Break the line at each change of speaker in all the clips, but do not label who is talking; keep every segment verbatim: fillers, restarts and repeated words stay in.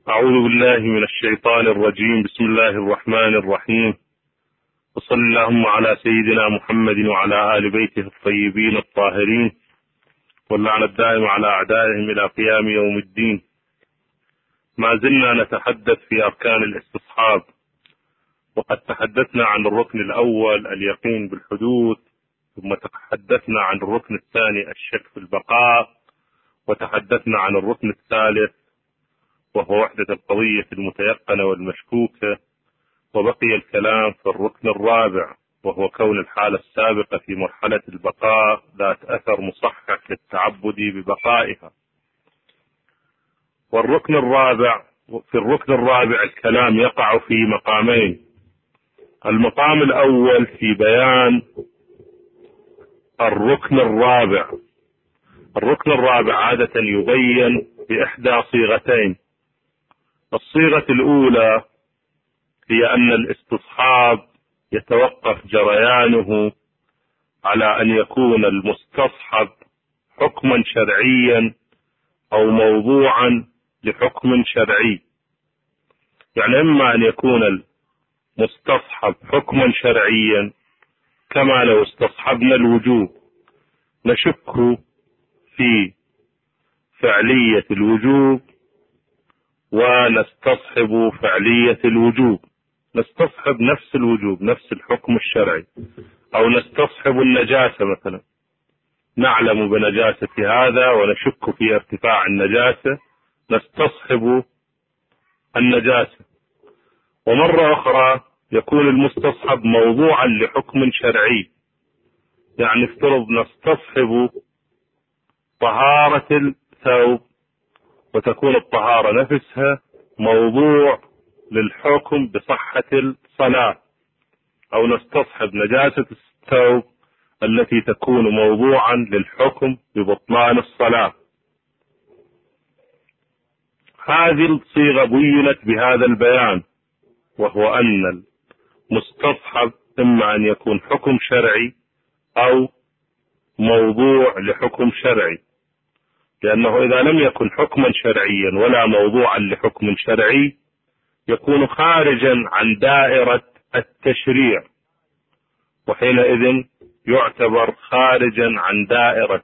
أعوذ بالله من الشيطان الرجيم. بسم الله الرحمن الرحيم، وصل اللهم على سيدنا محمد وعلى آل بيته الطيبين الطاهرين، واللعنة الدائم على أعدائهم إلى قيام يوم الدين. ما زلنا نتحدث في أركان الاستصحاب، وقد تحدثنا عن الركن الأول اليقين بالحدوث، ثم تحدثنا عن الركن الثاني الشك في البقاء، وتحدثنا عن الركن الثالث وهو وحدة القضية المتيقنة والمشكوكة، وبقي الكلام في الركن الرابع وهو كون الحالة السابقة في مرحلة البقاء ذات أثر مصحح للتعبد ببقائها. والركن الرابع في الركن الرابع الكلام يقع في مقامين. المقام الأول في بيان الركن الرابع. الركن الرابع عادة يبين بإحدى صيغتين. الصيغة الأولى هي أن الاستصحاب يتوقف جريانه على أن يكون المستصحب حكما شرعيا أو موضوعا لحكم شرعي. يعني إما أن يكون المستصحب حكما شرعيا كما لو استصحبنا الوجوب، نشك في فعلية الوجوب ونستصحب فعلية الوجوب، نستصحب نفس الوجوب نفس الحكم الشرعي. أو نستصحب النجاسة مثلا، نعلم بنجاسة هذا ونشك في ارتفاع النجاسة، نستصحب النجاسة. ومرة أخرى يكون المستصحب موضوعا لحكم شرعي، يعني افترض نستصحب طهارة الثوب وتكون الطهارة نفسها موضوع للحكم بصحة الصلاة، أو نستصحب نجاسة الثوب التي تكون موضوعا للحكم ببطلان الصلاة. هذه الصيغة بينت بهذا البيان، وهو أن المستصحب إما أن يكون حكم شرعي أو موضوع لحكم شرعي، لأنه إذا لم يكن حكما شرعيا ولا موضوعا لحكم شرعي يكون خارجا عن دائرة التشريع، وحينئذ يعتبر خارجا عن دائرة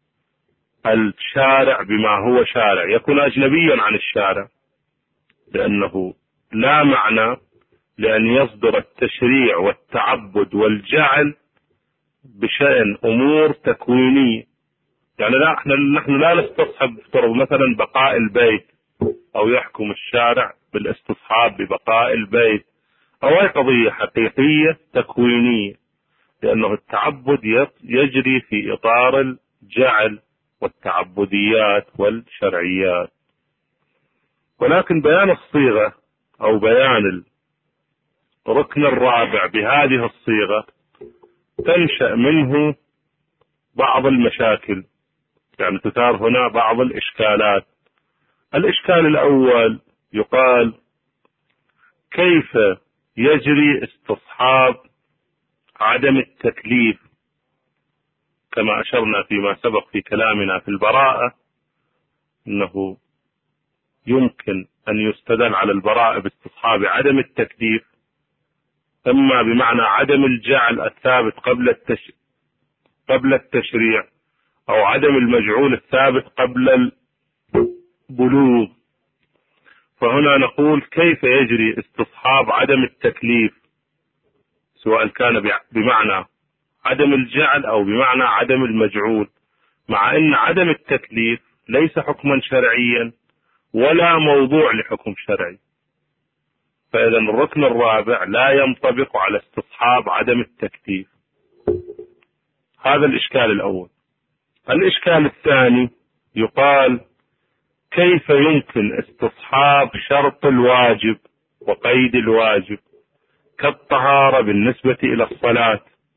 الشارع بما هو شارع، يكون أجنبيا عن الشارع، لأنه لا معنى لأن يصدر التشريع والتعبد والجعل بشأن أمور تكوينية. يعني لا احنا نحن لا نستصحب افترض مثلا بقاء البيت، او يحكم الشارع بالاستصحاب ببقاء البيت او اي قضية حقيقية تكوينية، لانه التعبد يجري في اطار الجعل والتعبديات والشرعيات. ولكن بيان الصيغة او بيان الركن الرابع بهذه الصيغة تنشأ منه بعض المشاكل، يعني تثار هنا بعض الإشكالات. الإشكال الأول يقال كيف يجري استصحاب عدم التكليف، كما أشرنا فيما سبق في كلامنا في البراءة أنه يمكن أن يستدل على البراءة باستصحاب عدم التكليف، إما بمعنى عدم الجعل الثابت قبل التش... قبل التشريع، أو عدم المجعول الثابت قبل البلوغ. فهنا نقول كيف يجري استصحاب عدم التكليف، سواء كان بمعنى عدم الجعل أو بمعنى عدم المجعول، مع أن عدم التكليف ليس حكما شرعيا ولا موضوع لحكم شرعي. فإذا الركن الرابع لا ينطبق على استصحاب عدم التكليف. هذا الإشكال الأول. الإشكال الثاني يقال كيف يمكن استصحاب شرط الواجب وقيد الواجب كالطهارة بالنسبة إلى الصلاة،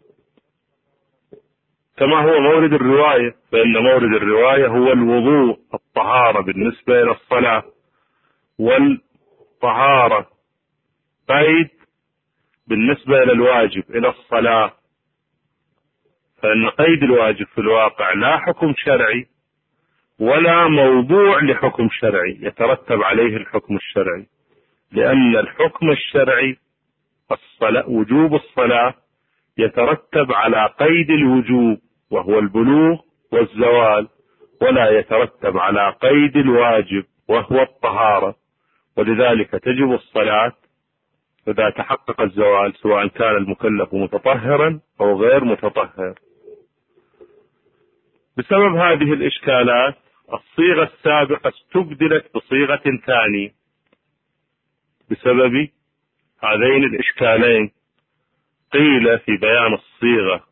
كما هو مورد الرواية، فإن مورد الرواية هو الوضوء، الطهارة بالنسبة إلى الصلاة، والطهارة قيد بالنسبة إلى الواجب إلى الصلاة. فإن قيد الواجب في الواقع لا حكم شرعي ولا موضوع لحكم شرعي يترتب عليه الحكم الشرعي، لأن الحكم الشرعي الصلاة وجوب الصلاة يترتب على قيد الوجوب وهو البلوغ والزوال، ولا يترتب على قيد الواجب وهو الطهارة، ولذلك تجب الصلاة إذا تحقق الزوال سواء كان المكلف متطهرا أو غير متطهر. بسبب هذه الإشكالات الصيغة السابقة استبدلت بصيغة ثانية بسبب هذين الإشكالين. قيل في بيان الصيغة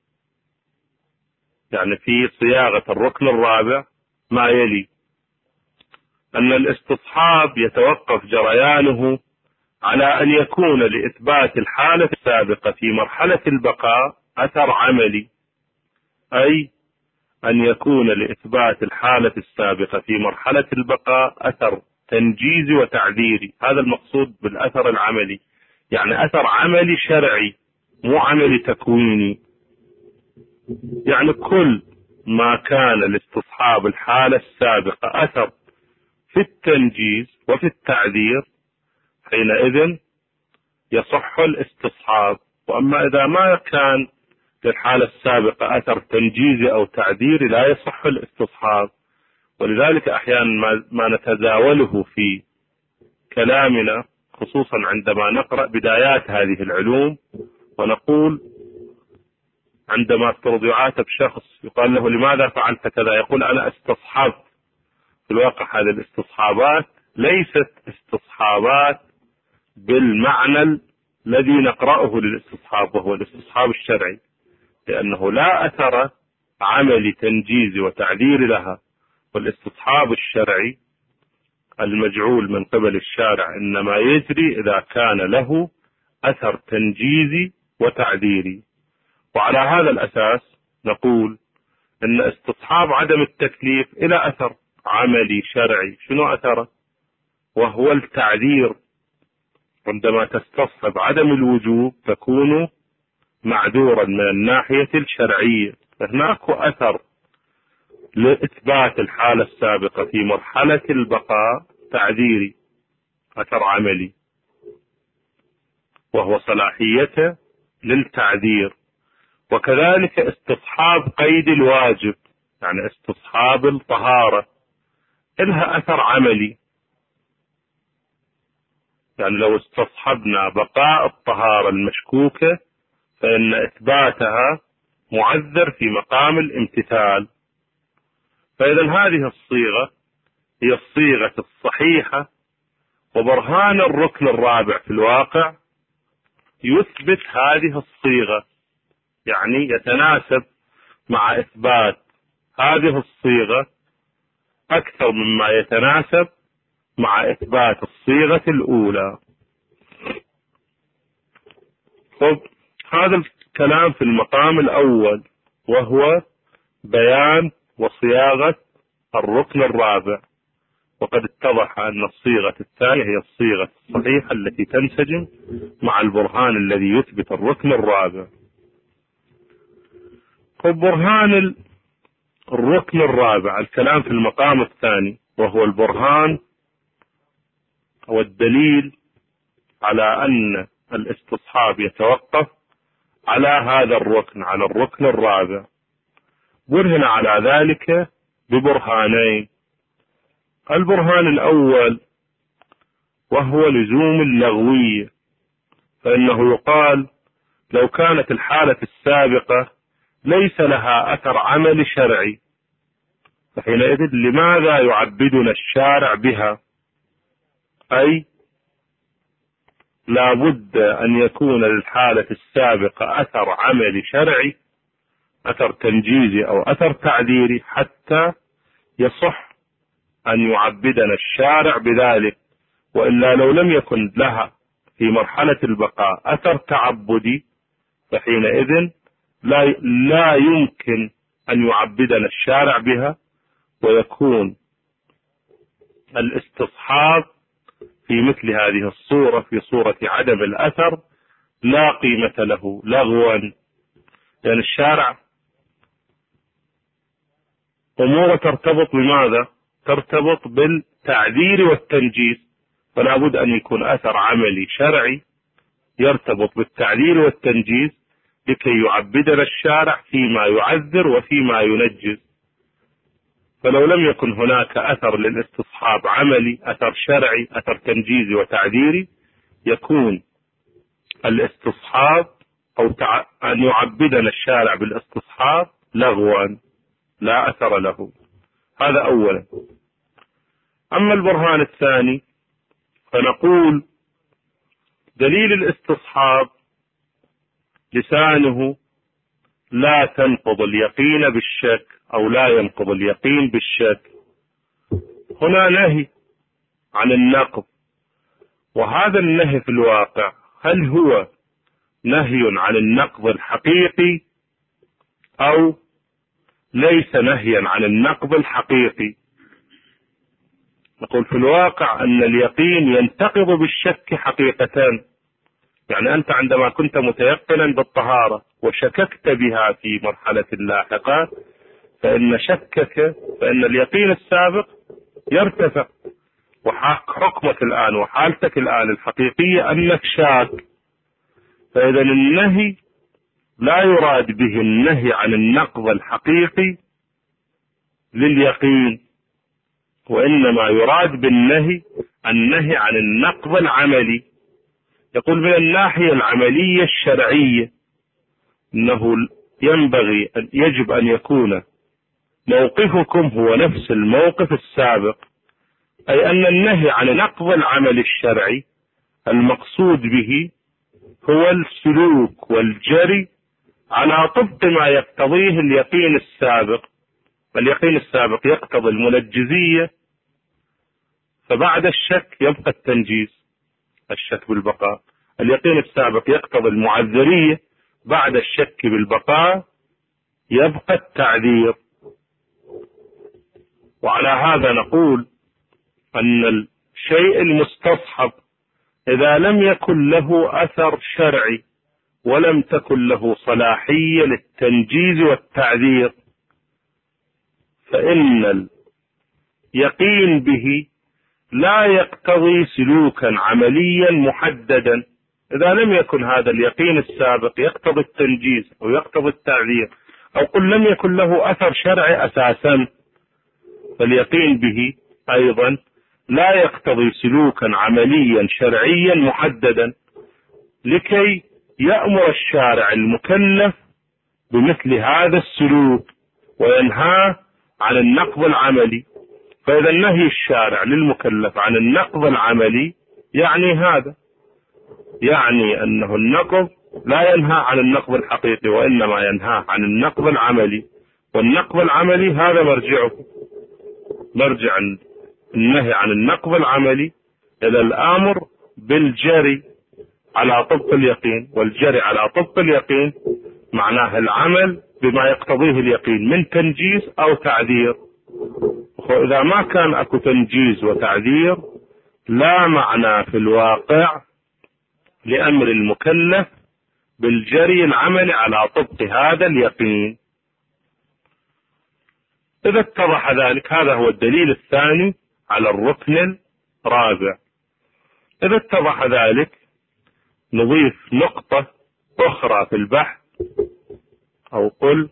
يعني في صياغة الركن الرابع ما يلي: أن الاستصحاب يتوقف جريانه على أن يكون لإثبات الحالة السابقة في مرحلة البقاء أثر عملي، أي أن يكون لإثبات الحالة السابقة في مرحلة البقاء أثر تنجيزي وتعذيري. هذا المقصود بالأثر العملي، يعني أثر عملي شرعي مو عملي تكويني. يعني كل ما كان لاستصحاب الحالة السابقة أثر في التنجيز وفي التعذير حينئذ يصح الاستصحاب. وأما إذا ما كان للحالة السابقة أثر تنجيزي أو تعذيري لا يصح الاستصحاب. ولذلك أحيانا ما نتداوله في كلامنا خصوصا عندما نقرأ بدايات هذه العلوم، ونقول عندما افترض يعاتب شخص يقال له لماذا فعلت كذا، يقول أنا استصحبت. في الواقع هذه الاستصحابات ليست استصحابات بالمعنى الذي نقرأه للاستصحاب وهو الاستصحاب الشرعي، لأنه لا أثر عملي تنجيزي وتعذير لها. والاستصحاب الشرعي المجعول من قبل الشارع إنما يجري إذا كان له أثر تنجيزي وتعذيري. وعلى هذا الأساس نقول إن استصحاب عدم التكليف إلى أثر عملي شرعي. شنو أثره؟ وهو التعذير. عندما تستصحب عدم الوجوب تكون معذورا من الناحية الشرعية، فهناك أثر لإثبات الحالة السابقة في مرحلة البقاء تعذيري، أثر عملي، وهو صلاحيته للتعذير. وكذلك استصحاب قيد الواجب، يعني استصحاب الطهارة، إلها أثر عملي. يعني لو استصحبنا بقاء الطهارة المشكوكة فإن إثباتها معذر في مقام الامتثال. فإذا هذه الصيغة هي الصيغة الصحيحة، وبرهان الركن الرابع في الواقع يثبت هذه الصيغة، يعني يتناسب مع إثبات هذه الصيغة أكثر مما يتناسب مع إثبات الصيغة الأولى. طب هذا الكلام في المقام الأول وهو بيان وصياغة الركن الرابع، وقد اتضح أن الصيغة الثانية هي الصيغة الصحيحة التي تنسجم مع البرهان الذي يثبت الركن الرابع. طب برهان الركن الرابع الكلام في المقام الثاني وهو البرهان والدليل على أن الاستصحاب يتوقف على هذا الركن، على الركن الرابع. برهن على ذلك ببرهانين. البرهان الأول وهو لزوم اللغوية، فإنه يقال لو كانت الحالة السابقة ليس لها أثر عمل شرعي فحينئذ لماذا يعبدنا الشارع بها؟ أي لا بد أن يكون للحالة السابقة أثر عمل شرعي، أثر تنجيزي أو أثر تعذيري، حتى يصح أن يعبدنا الشارع بذلك. وإلا لو لم يكن لها في مرحلة البقاء أثر تعبدي فحينئذ لا, لا يمكن أن يعبدنا الشارع بها، ويكون الاستصحاب في مثل هذه الصورة في صورة عدم الأثر لا قيمة له لغوا، لأن يعني الشارع أمور ترتبط بماذا؟ ترتبط بالتعذير والتنجيز، فلا بد أن يكون أثر عملي شرعي يرتبط بالتعذير والتنجيز لكي يعبدنا الشارع فيما يعذر وفيما ينجز. فلو لم يكن هناك أثر للاستصحاب عملي، أثر شرعي، أثر تنجيزي وتعذيري، يكون الاستصحاب أو تع... أن يعبدنا الشارع بالاستصحاب لغوا لا أثر له. هذا أولا. أما البرهان الثاني فنقول دليل الاستصحاب لسانه لا تنقض اليقين بالشك أو لا ينقض اليقين بالشك. هنا نهي عن النقض، وهذا النهي في الواقع هل هو نهي عن النقض الحقيقي أو ليس نهيا عن النقض الحقيقي؟ نقول في الواقع أن اليقين ينتقض بالشك حقيقتان. يعني أنت عندما كنت متيقنا بالطهارة وشككت بها في مرحلة لاحقة، فإن شكك فإن اليقين السابق يرتفع، وحكمك الآن وحالتك الآن الحقيقية أنك شاك. فإذا النهي لا يراد به النهي عن النقض الحقيقي لليقين، وإنما يراد بالنهي النهي عن النقض العملي. يقول من الناحية العملية الشرعية إنه ينبغي أن يجب أن يكون موقفكم هو نفس الموقف السابق، أي أن النهي عن نقض العمل الشرعي المقصود به هو السلوك والجري على طبق ما يقتضيه اليقين السابق. اليقين السابق يقتضي المنجزية، فبعد الشك يبقى التنجيز، الشك بالبقاء. اليقين السابق يقتضي المعذرية، بعد الشك بالبقاء يبقى التعذير. وعلى هذا نقول أن الشيء المستصحب إذا لم يكن له أثر شرعي ولم تكن له صلاحية للتنجيز والتعذير، فإن اليقين به لا يقتضي سلوكا عمليا محددا. إذا لم يكن هذا اليقين السابق يقتضي التنجيز أو يقتضي التعذير، أو قل لم يكن له أثر شرعي أساسا، فاليقين به أيضا لا يقتضي سلوكا عمليا شرعيا محددا لكي يأمر الشارع المكلف بمثل هذا السلوك وينهاه عن النقض العملي. فإذا النهي الشارع للمكلف عن النقض العملي يعني هذا، يعني أنه النقض لا ينهى عن النقض الحقيقي وإنما ينهى عن النقض العملي، والنقض العملي هذا مرجعه، مرجع النهي عن النقض العملي إلى الآمر بالجري على طبق اليقين، والجري على طبق اليقين معناه العمل بما يقتضيه اليقين من تنجيز أو تعذير. وإذا ما كان أكو تنجيز وتعذير لا معنى في الواقع لأمر المكلف بالجري العمل على طبق هذا اليقين. إذا اتضح ذلك، هذا هو الدليل الثاني على الركن الرابع. إذا اتضح ذلك نضيف نقطة أخرى في البحث، أو قل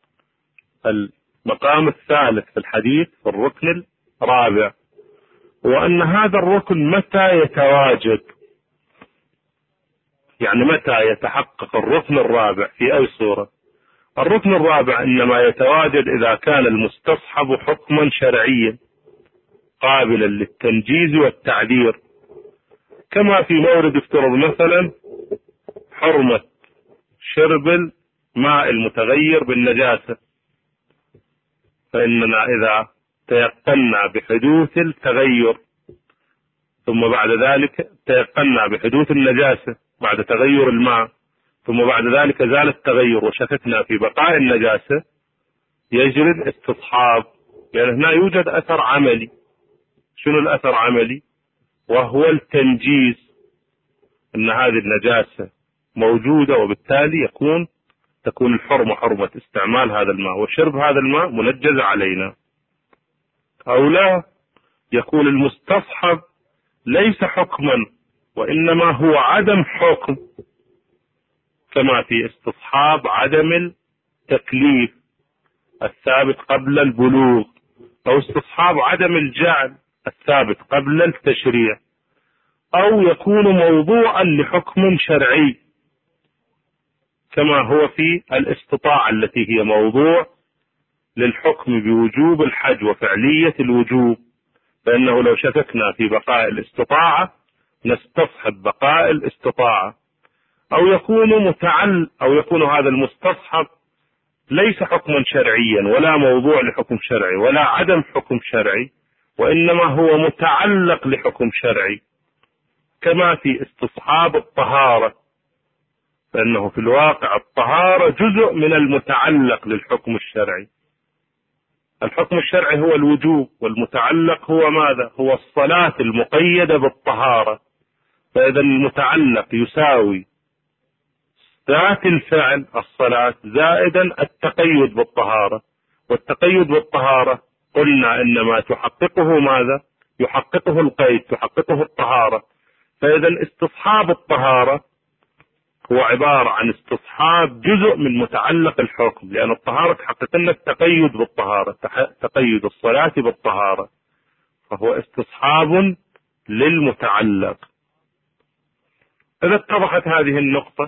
المقام الثالث في الحديث في الركن الرابع، وأن هذا الركن متى يتواجد، يعني متى يتحقق الركن الرابع في أي صورة. الركن الرابع إنما يتواجد إذا كان المستصحب حكما شرعيا قابلا للتنجيز والتعذير، كما في مورد افترض مثلا حرمة شرب الماء المتغير بالنجاسة، فإننا إذا تيقنا بحدوث التغير ثم بعد ذلك تيقنا بحدوث النجاسة بعد تغير الماء، ثم بعد ذلك زال التغير وشككنا في بقاء النجاسة، يجري الاستصحاب، لأن هنا يوجد أثر عملي. شنو الأثر عملي؟ وهو التنجيز، أن هذه النجاسة موجودة وبالتالي يكون تكون الحرمة حرمة استعمال هذا الماء وشرب هذا الماء منجز علينا. أو لا، يكون المستصحب ليس حكما وإنما هو عدم حكم، كما في استصحاب عدم التكليف الثابت قبل البلوغ، أو استصحاب عدم الجعل الثابت قبل التشريع، أو يكون موضوعا لحكم شرعي كما هو في الاستطاعة التي هي موضوع للحكم بوجوب الحج وفعلية الوجوب، فإنه لو شككنا في بقاء الاستطاعة نستصحب بقاء الاستطاعة. أو يكون متعل أو يكون هذا المستصحب ليس حكما شرعيا ولا موضوع لحكم شرعي ولا عدم حكم شرعي، وإنما هو متعلق لحكم شرعي، كما في استصحاب الطهارة، فإنه في الواقع الطهارة جزء من المتعلق للحكم الشرعي. الحكم الشرعي هو الوجوب، والمتعلق هو ماذا؟ هو الصلاة المقيدة بالطهارة. فإذا المتعلق يساوي ذات الفعل الصلاة زائدا التقيد بالطهارة، والتقيد بالطهارة قلنا إنما تحققه ماذا؟ يحققه القيد، تحققه الطهارة. فإذا استصحاب الطهارة هو عبارة عن استصحاب جزء من متعلق الحكم، لأن الطهارة تحقق لنا التقيد بالطهارة، تقيد الصلاة بالطهارة، فهو استصحاب للمتعلق. إذا اتضحت هذه النقطة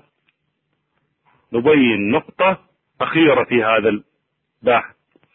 نبين نقطة أخيرة في هذا البحث،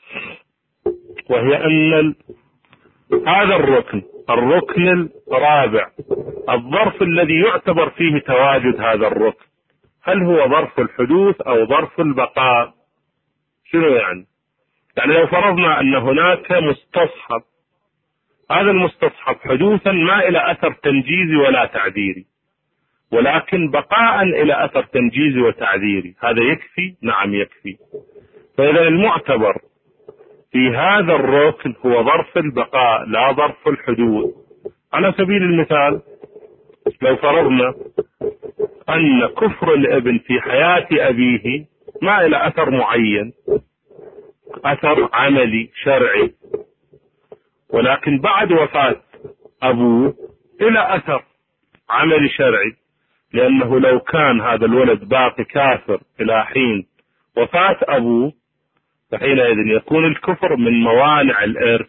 وهي أن هذا الركن الركن الرابع الظرف الذي يعتبر فيه تواجد هذا الركن، هل هو ظرف الحدوث أو ظرف البقاء؟ شنو يعني؟ يعني لو فرضنا أن هناك مستصحب، هذا المستصحب حدوثا ما إلى أثر تنجيزي ولا تعذيري، ولكن بقاء إلى أثر تنجيزي وتعذيري، هذا يكفي؟ نعم يكفي. فإذا المعتبر في هذا الركن هو ظرف البقاء لا ظرف الحدوث. على سبيل المثال لو فرضنا أن كفر الابن في حياة أبيه ما إلى أثر معين، أثر عملي شرعي، ولكن بعد وفاة أبوه إلى أثر عملي شرعي، لأنه لو كان هذا الولد باقي كافر إلى حين وفاة أبوه فحينئذ يكون الكفر من موانع الإرث،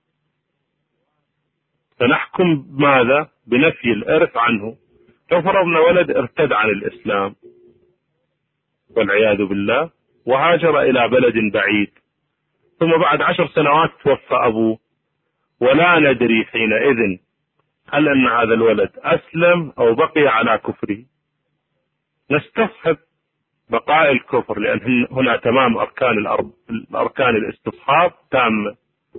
فنحكم بماذا؟ بنفي الإرث عنه. لو فرضنا ولد ارتد عن الإسلام والعياذ بالله وهاجر إلى بلد بعيد، ثم بعد عشر سنوات توفى أبوه، ولا ندري حينئذ هل أن هذا الولد أسلم أو بقي على كفره، نستصحب بقاء الكفر، لأن هنا تمام أركان الأرض الأركان الاستصحاب تامة.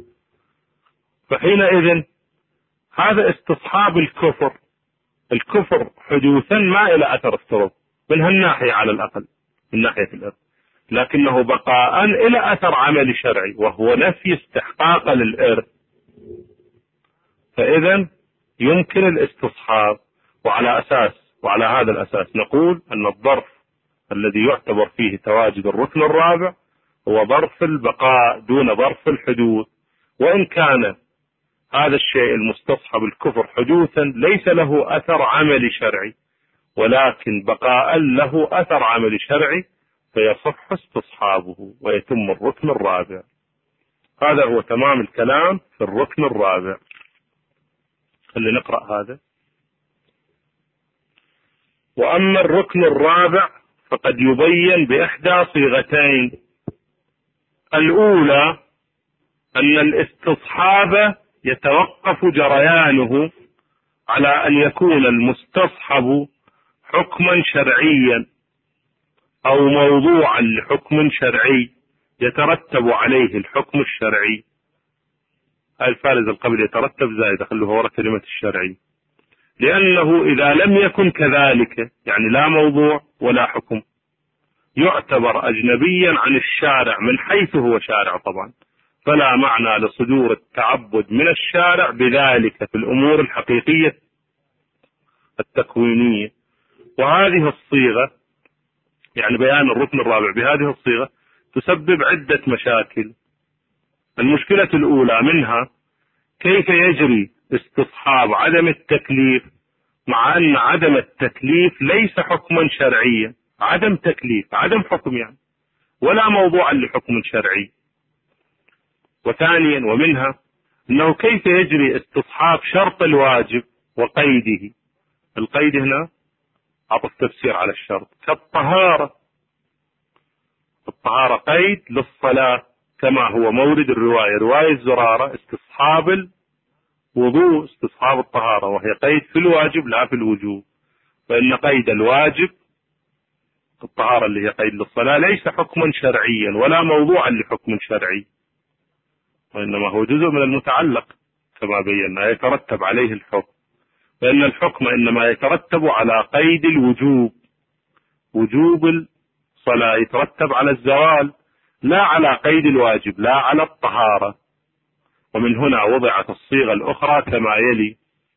فحينئذ هذا استصحاب الكفر، الكفر حدوثا ما إلى أثر افترض من هالناحية على الأقل من ناحية الأرض، لكنه بقاء إلى أثر عمل شرعي وهو نفي استحقاق للإرث. فإذا يمكن الاستصحاب، وعلى أساس وعلى هذا الأساس نقول أن الظرف الذي يعتبر فيه تواجد الركن الرابع هو ظرف البقاء دون ظرف الحدوث، وإن كان هذا الشيء المستصحب الكفر حدوثا ليس له أثر عملي شرعي، ولكن بقاء له أثر عملي شرعي فيصح استصحابه ويتم الركن الرابع. هذا هو تمام الكلام في الركن الرابع. خلينا نقرأ هذا. وأما الركن الرابع فقد يبين بإحدى صيغتين. الأولى أن الاستصحاب يتوقف جريانه على أن يكون المستصحب حكما شرعيا أو موضوعا لحكم شرعي يترتب عليه الحكم الشرعي. هاي الفارز القبل يترتب زائد خلوه ورا كلمة الشرعي، لأنه إذا لم يكن كذلك يعني لا موضوع ولا حكم يعتبر أجنبيا عن الشارع من حيث هو شارع طبعا، فلا معنى لصدور التعبد من الشارع بذلك في الأمور الحقيقية التكوينية. وهذه الصيغة يعني بيان الركن الرابع بهذه الصيغة تسبب عدة مشاكل. المشكلة الأولى منها كيف يجري استصحاب عدم التكليف مع أن عدم التكليف ليس حكما شرعيا؟ عدم تكليف عدم حكم يعني، ولا موضوعا لحكم شرعي. وثانيا ومنها أنه كيف يجري استصحاب شرط الواجب وقيده؟ القيد هنا أعطف تفسير على الشرط كالطهارة. الطهارة قيد للصلاة كما هو مورد الرواية، رواية زرارة استصحاب الوضوء استصحاب الطهارة، وهي قيد في الواجب لا في الوجوب. فإن قيد الواجب الطهارة اللي هي قيد للصلاة ليس حكما شرعيا ولا موضوعا لحكم شرعي، وإنما هو جزء من المتعلق كما بينا يترتب عليه الحكم. فإن الحكم إنما يترتب على قيد الوجوب، وجوب الصلاة يترتب على الزوال لا على قيد الواجب، لا على الطهارة. ومن هنا وضعت الصيغة الأخرى كما يلي.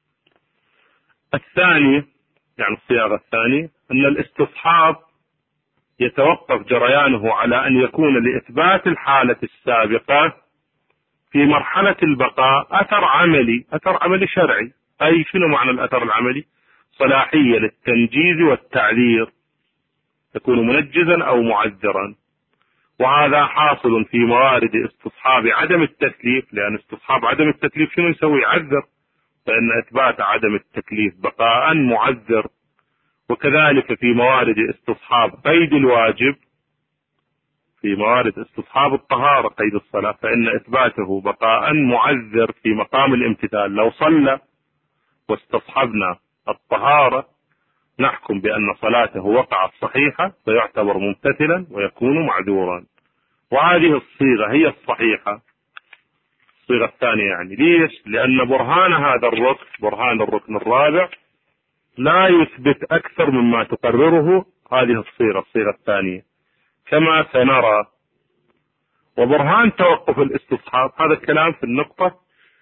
الثاني يعني الصياغة الثانية أن الاستصحاب يتوقف جريانه على أن يكون لإثبات الحالة السابقة في مرحلة البقاء أثر عملي، أثر عملي شرعي. أي شنو معنى الأثر العملي؟ صلاحية للتنجيز والتعذير، يكون منجزا أو معذرا. وهذا حاصل في موارد استصحاب عدم التكليف، لأن استصحاب عدم التكليف شنو يسوي؟ يعذر، فإن إثبات عدم التكليف بقاء معذر. وكذلك في موارد استصحاب قيد الواجب، في موارد استصحاب الطهارة قيد الصلاة، فإن إثباته بقاء معذر في مقام الامتثال. لو صلى واستصحبنا الطهارة نحكم بأن صلاته وقعت صحيحة فيعتبر ممتثلا ويكون معذورا. وهذه الصيغة هي الصحيحة، الصيغة الثانية يعني. ليش؟ لأن برهان هذا الركن، برهان الركن الرابع، لا يثبت أكثر مما تقرره هذه الصيغة، الصيغة الثانية كما سنرى. وبرهان توقف الاستصحاب، هذا الكلام في النقطة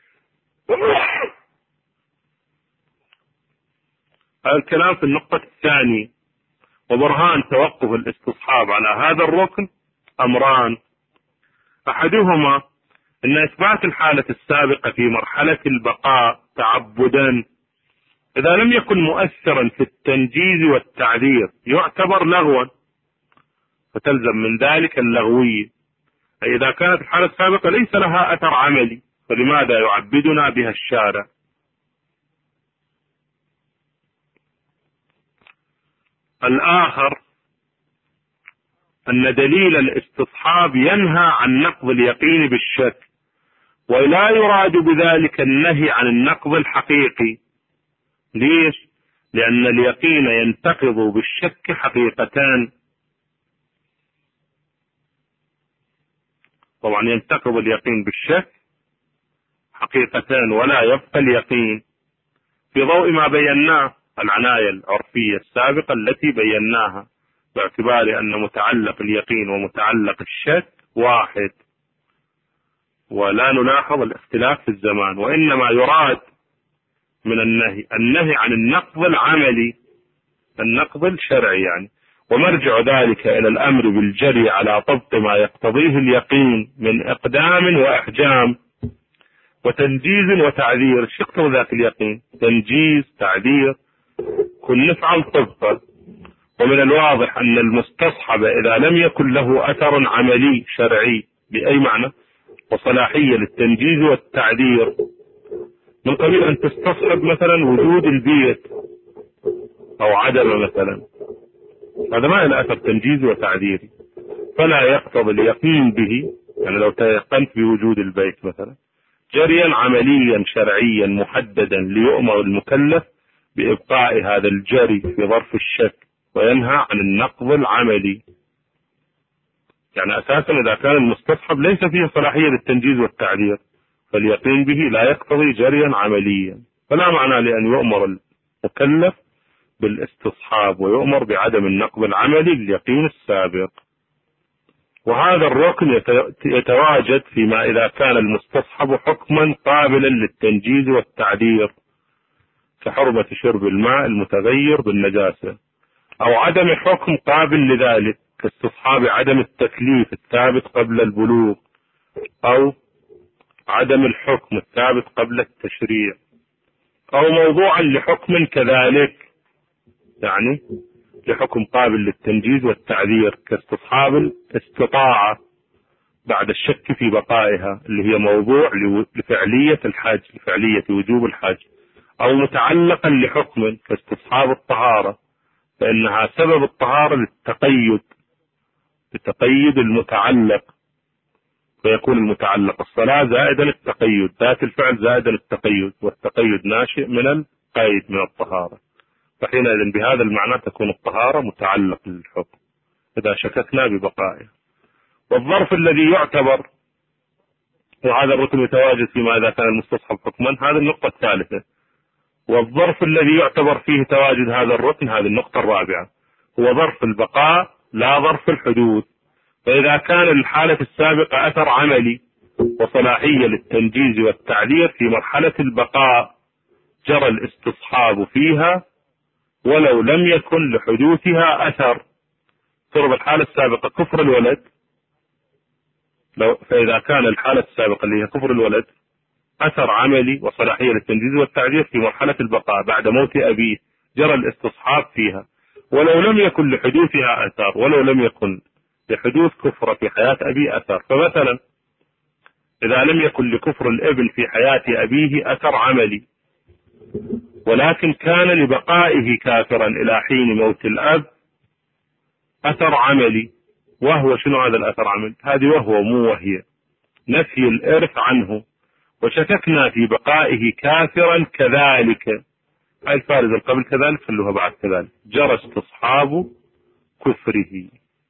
هذا الكلام في النقطة الثانية. وبرهان توقف الاستصحاب على هذا الركن أمران: أحدهما أن إثبات الحالة السابقة في مرحلة البقاء تعبدا إذا لم يكن مؤثرا في التنجيز والتعذير يعتبر لغوا، فتلزم من ذلك اللغوية. أي إذا كانت الحالة السابقة ليس لها أثر عملي فلماذا يعبدنا بها الشارع؟ الآخر أن دليل الاستصحاب ينهى عن نقض اليقين بالشك، ولا يراد بذلك النهي عن النقض الحقيقي. ليش؟ لأن اليقين ينتقض بالشك حقيقتان. طبعا ينتقض اليقين بالشك حقيقتان ولا يبقى اليقين، في ضوء ما بيناه العناية العرفية السابقة التي بيناها، باعتبار أن متعلق اليقين ومتعلق الشك واحد، ولا نلاحظ الاختلاف في الزمان. وإنما يراد من النهي النهي عن النقض العملي، النقض الشرعي يعني. ومرجع ذلك إلى الأمر بالجري على طبق ما يقتضيه اليقين من إقدام وإحجام وتنجيز وتعذير. شو يقتضي ذاك اليقين؟ تنجيز، تعذير، كن نفعل طبقا. ومن الواضح أن المستصحب إذا لم يكن له أثر عملي شرعي بأي معنى وصلاحية للتنجيز والتعذير، من قبيل أن تستصحب مثلا وجود البيت أو عدم مثلا، هذا ما له أثر تنجيز وتعذيري، فلا يقتضي اليقين به. يعني لو تيقنت بوجود البيت مثلا جريا عمليا شرعيا محددا ليؤمر المكلف بإبقاء هذا الجري في ظرف الشك، وينهى عن النقض العملي. يعني أساسا إذا كان المستصحب ليس فيه صلاحية للتنجيز والتعذير فاليقين به لا يقتضي جريا عمليا، فلا معنى لأن يؤمر المكلف بالاستصحاب ويؤمر بعدم النقض العملي لليقين السابق. وهذا الركن يتواجد فيما إذا كان المستصحب حكما قابلا للتنجيز والتعذير كحرمة شرب الماء المتغير بالنجاسة، أو عدم حكم قابل لذلك كاستصحاب عدم التكليف الثابت قبل البلوغ، أو عدم الحكم الثابت قبل التشريع، أو موضوعا لحكم كذلك، يعني لحكم قابل للتنجيز والتعذير كاستصحاب الاستطاعة بعد الشك في بقائها، اللي هي موضوع لفعلية الحج، لفعلية وجوب الحج، أو متعلقا لحكم كاستصحاب الطهارة، فإنها سبب الطهارة للتقيد، لتقيد المتعلق، فيكون المتعلق الصلاة زائدا التقيد، ذات الفعل زائدا التقيد، والتقيد ناشئ من القيد من الطهارة، فحينئذ بهذا المعنى تكون الطهارة متعلق للحكم إذا شككنا ببقائها. والظرف الذي يعتبر، وهذا الركن يتواجد فيما إذا كان المستصحب حكما، هذه النقطة الثالثة. والظرف الذي يعتبر فيه تواجد هذا الركن، هذه النقطة الرابعة، هو ظرف البقاء لا ظرف الحدوث. فإذا كان الحالة السابقة أثر عملي وصلاحية للتنجيز والتعذير في مرحلة البقاء، جرى الاستصحاب فيها ولو لم يكن لحدوثها أثر. ترى الحالة السابقة كفر الولد، لو فإذا كان الحالة السابقة اللي هي كفر الولد أثر عملي وصلاحية للتنجيز والتعذير في مرحلة البقاء بعد موت أبيه، جرى الاستصحاب فيها ولو لم يكن لحدوثها أثر، ولو لم يكن لحدوث كفر في حياة أبي أثر. فمثلا إذا لم يكن لكفر الابن في حياة أبيه أثر عملي، ولكن كان لبقائه كافرا إلى حين موت الأب أثر عملي، وهو شنو هذا الأثر عملي؟ هذه وهو مو وهي نفي الإرث عنه، وشككنا في بقائه كافرا كذلك، هاي الفارزة قبل كذلك خلوها بعد كذلك، جرى استصحاب كفره.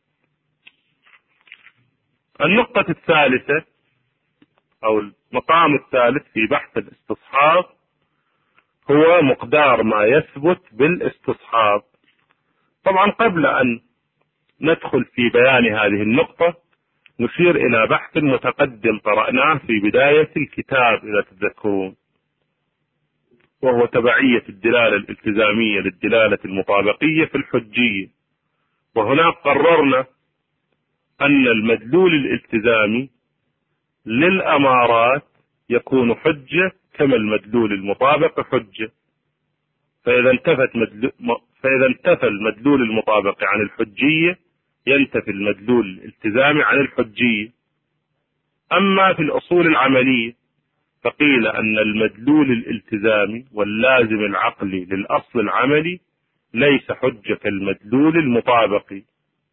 النقطة الثالثة أو المقام الثالث في بحث الاستصحاب هو مقدار ما يثبت بالاستصحاب. طبعا قبل أن ندخل في بيان هذه النقطة نشير إلى بحث متقدم قرأناه في بداية الكتاب إذا تتذكرون، وهو تبعية الدلالة الالتزامية للدلالة المطابقية في الحجية. وهناك قررنا أن المدلول الالتزامي للأمارات يكون حجة كما المدلول المطابق حجة، فإذا انتفت مدلول فإذا انتفى المدلول المطابق عن الحجية ينتفي المدلول الالتزامي عن الحجية. أما في الأصول العملية فقيل أن المدلول الالتزامي واللازم العقلي للأصل العملي ليس حجة كالمدلول المطابق.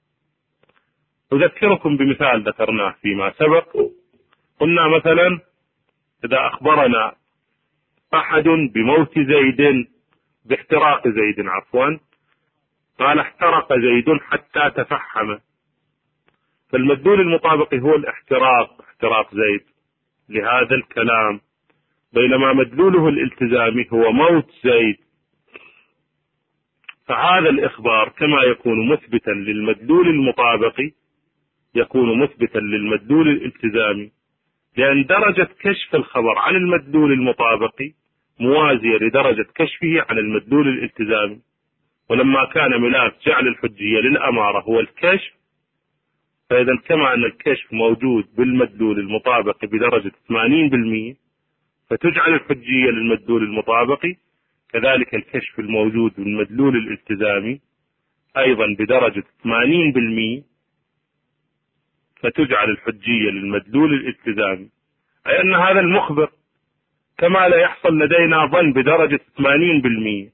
أذكركم بمثال ذكرناه فيما سبق، قلنا مثلا إذا أخبرنا أحد بموت زيد، باحتراق زيد عفوا، قال احترق زيد حتى تفحم، فالمدلول المطابق هو الاحتراق، احتراق زيد لهذا الكلام، بينما مدلوله الالتزامي هو موت زيد. فهذا الإخبار كما يكون مثبتا للمدلول المطابق يكون مثبتا للمدلول الالتزامي، لأن درجة كشف الخبر عن المدلول المطابق موازية لدرجة كشفه عن المدلول الالتزامي. ولما كان ملاك جعل الحجية للأمارة هو الكشف، فإذا كما أن الكشف موجود بالمدلول المطابق بدرجة ثمانين بالمئة فتجعل الحجية للمدلول المطابق، كذلك الكشف الموجود بالمدلول الالتزامي أيضا بدرجة ثمانين بالمئة فتجعل الحجية للمدلول الالتزامي، أي أن هذا المخبر كما لا يحصل لدينا ظن بدرجة ثمانين بالمئة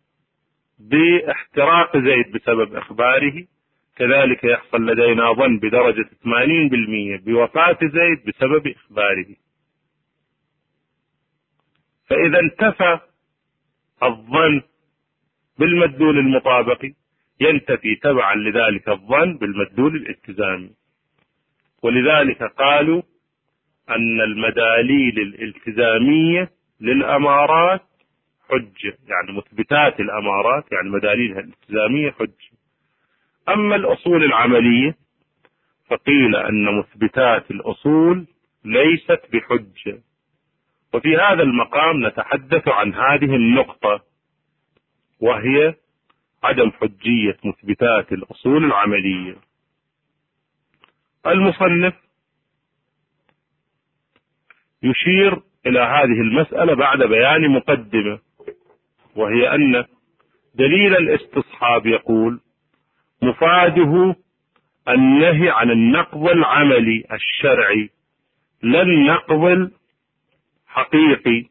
باحتراق زيد بسبب إخباره، كذلك يحصل لدينا ظن بدرجة ثمانين بالمئة بوفاة زيد بسبب إخباره. فإذا انتفى الظن بالمدلول المطابق ينتفي تبعا لذلك الظن بالمدلول الالتزامي. ولذلك قالوا أن المداليل الالتزامية للأمارات حجة، يعني مثبتات الأمارات يعني مداليلها الالتزامية حجة. أما الأصول العملية فقيل أن مثبتات الأصول ليست بحجة. وفي هذا المقام نتحدث عن هذه النقطة، وهي عدم حجية مثبتات الأصول العملية. المصنف يشير إلى هذه المسألة بعد بيان مقدمة، وهي أن دليل الاستصحاب يقول مفاده النهي عن النقض العملي الشرعي لا النقض الحقيقي.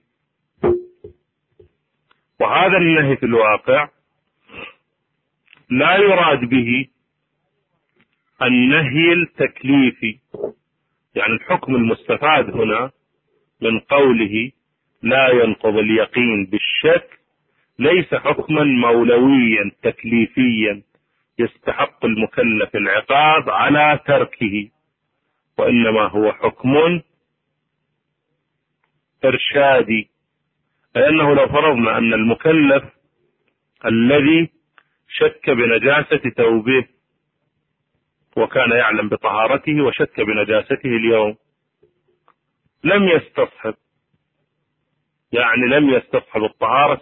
وهذا النهي في الواقع لا يراد به النهي التكليفي، يعني الحكم المستفاد هنا من قوله لا ينقض اليقين بالشك ليس حكما مولويا تكليفيا يستحق المكلف العقاب على تركه، وإنما هو حكم إرشادي. لأنه لو فرضنا أن المكلف الذي شك بنجاسة ثوبه وكان يعلم بطهارته وشك بنجاسته اليوم لم يستصحب، يعني لم يستصحب الطهارة،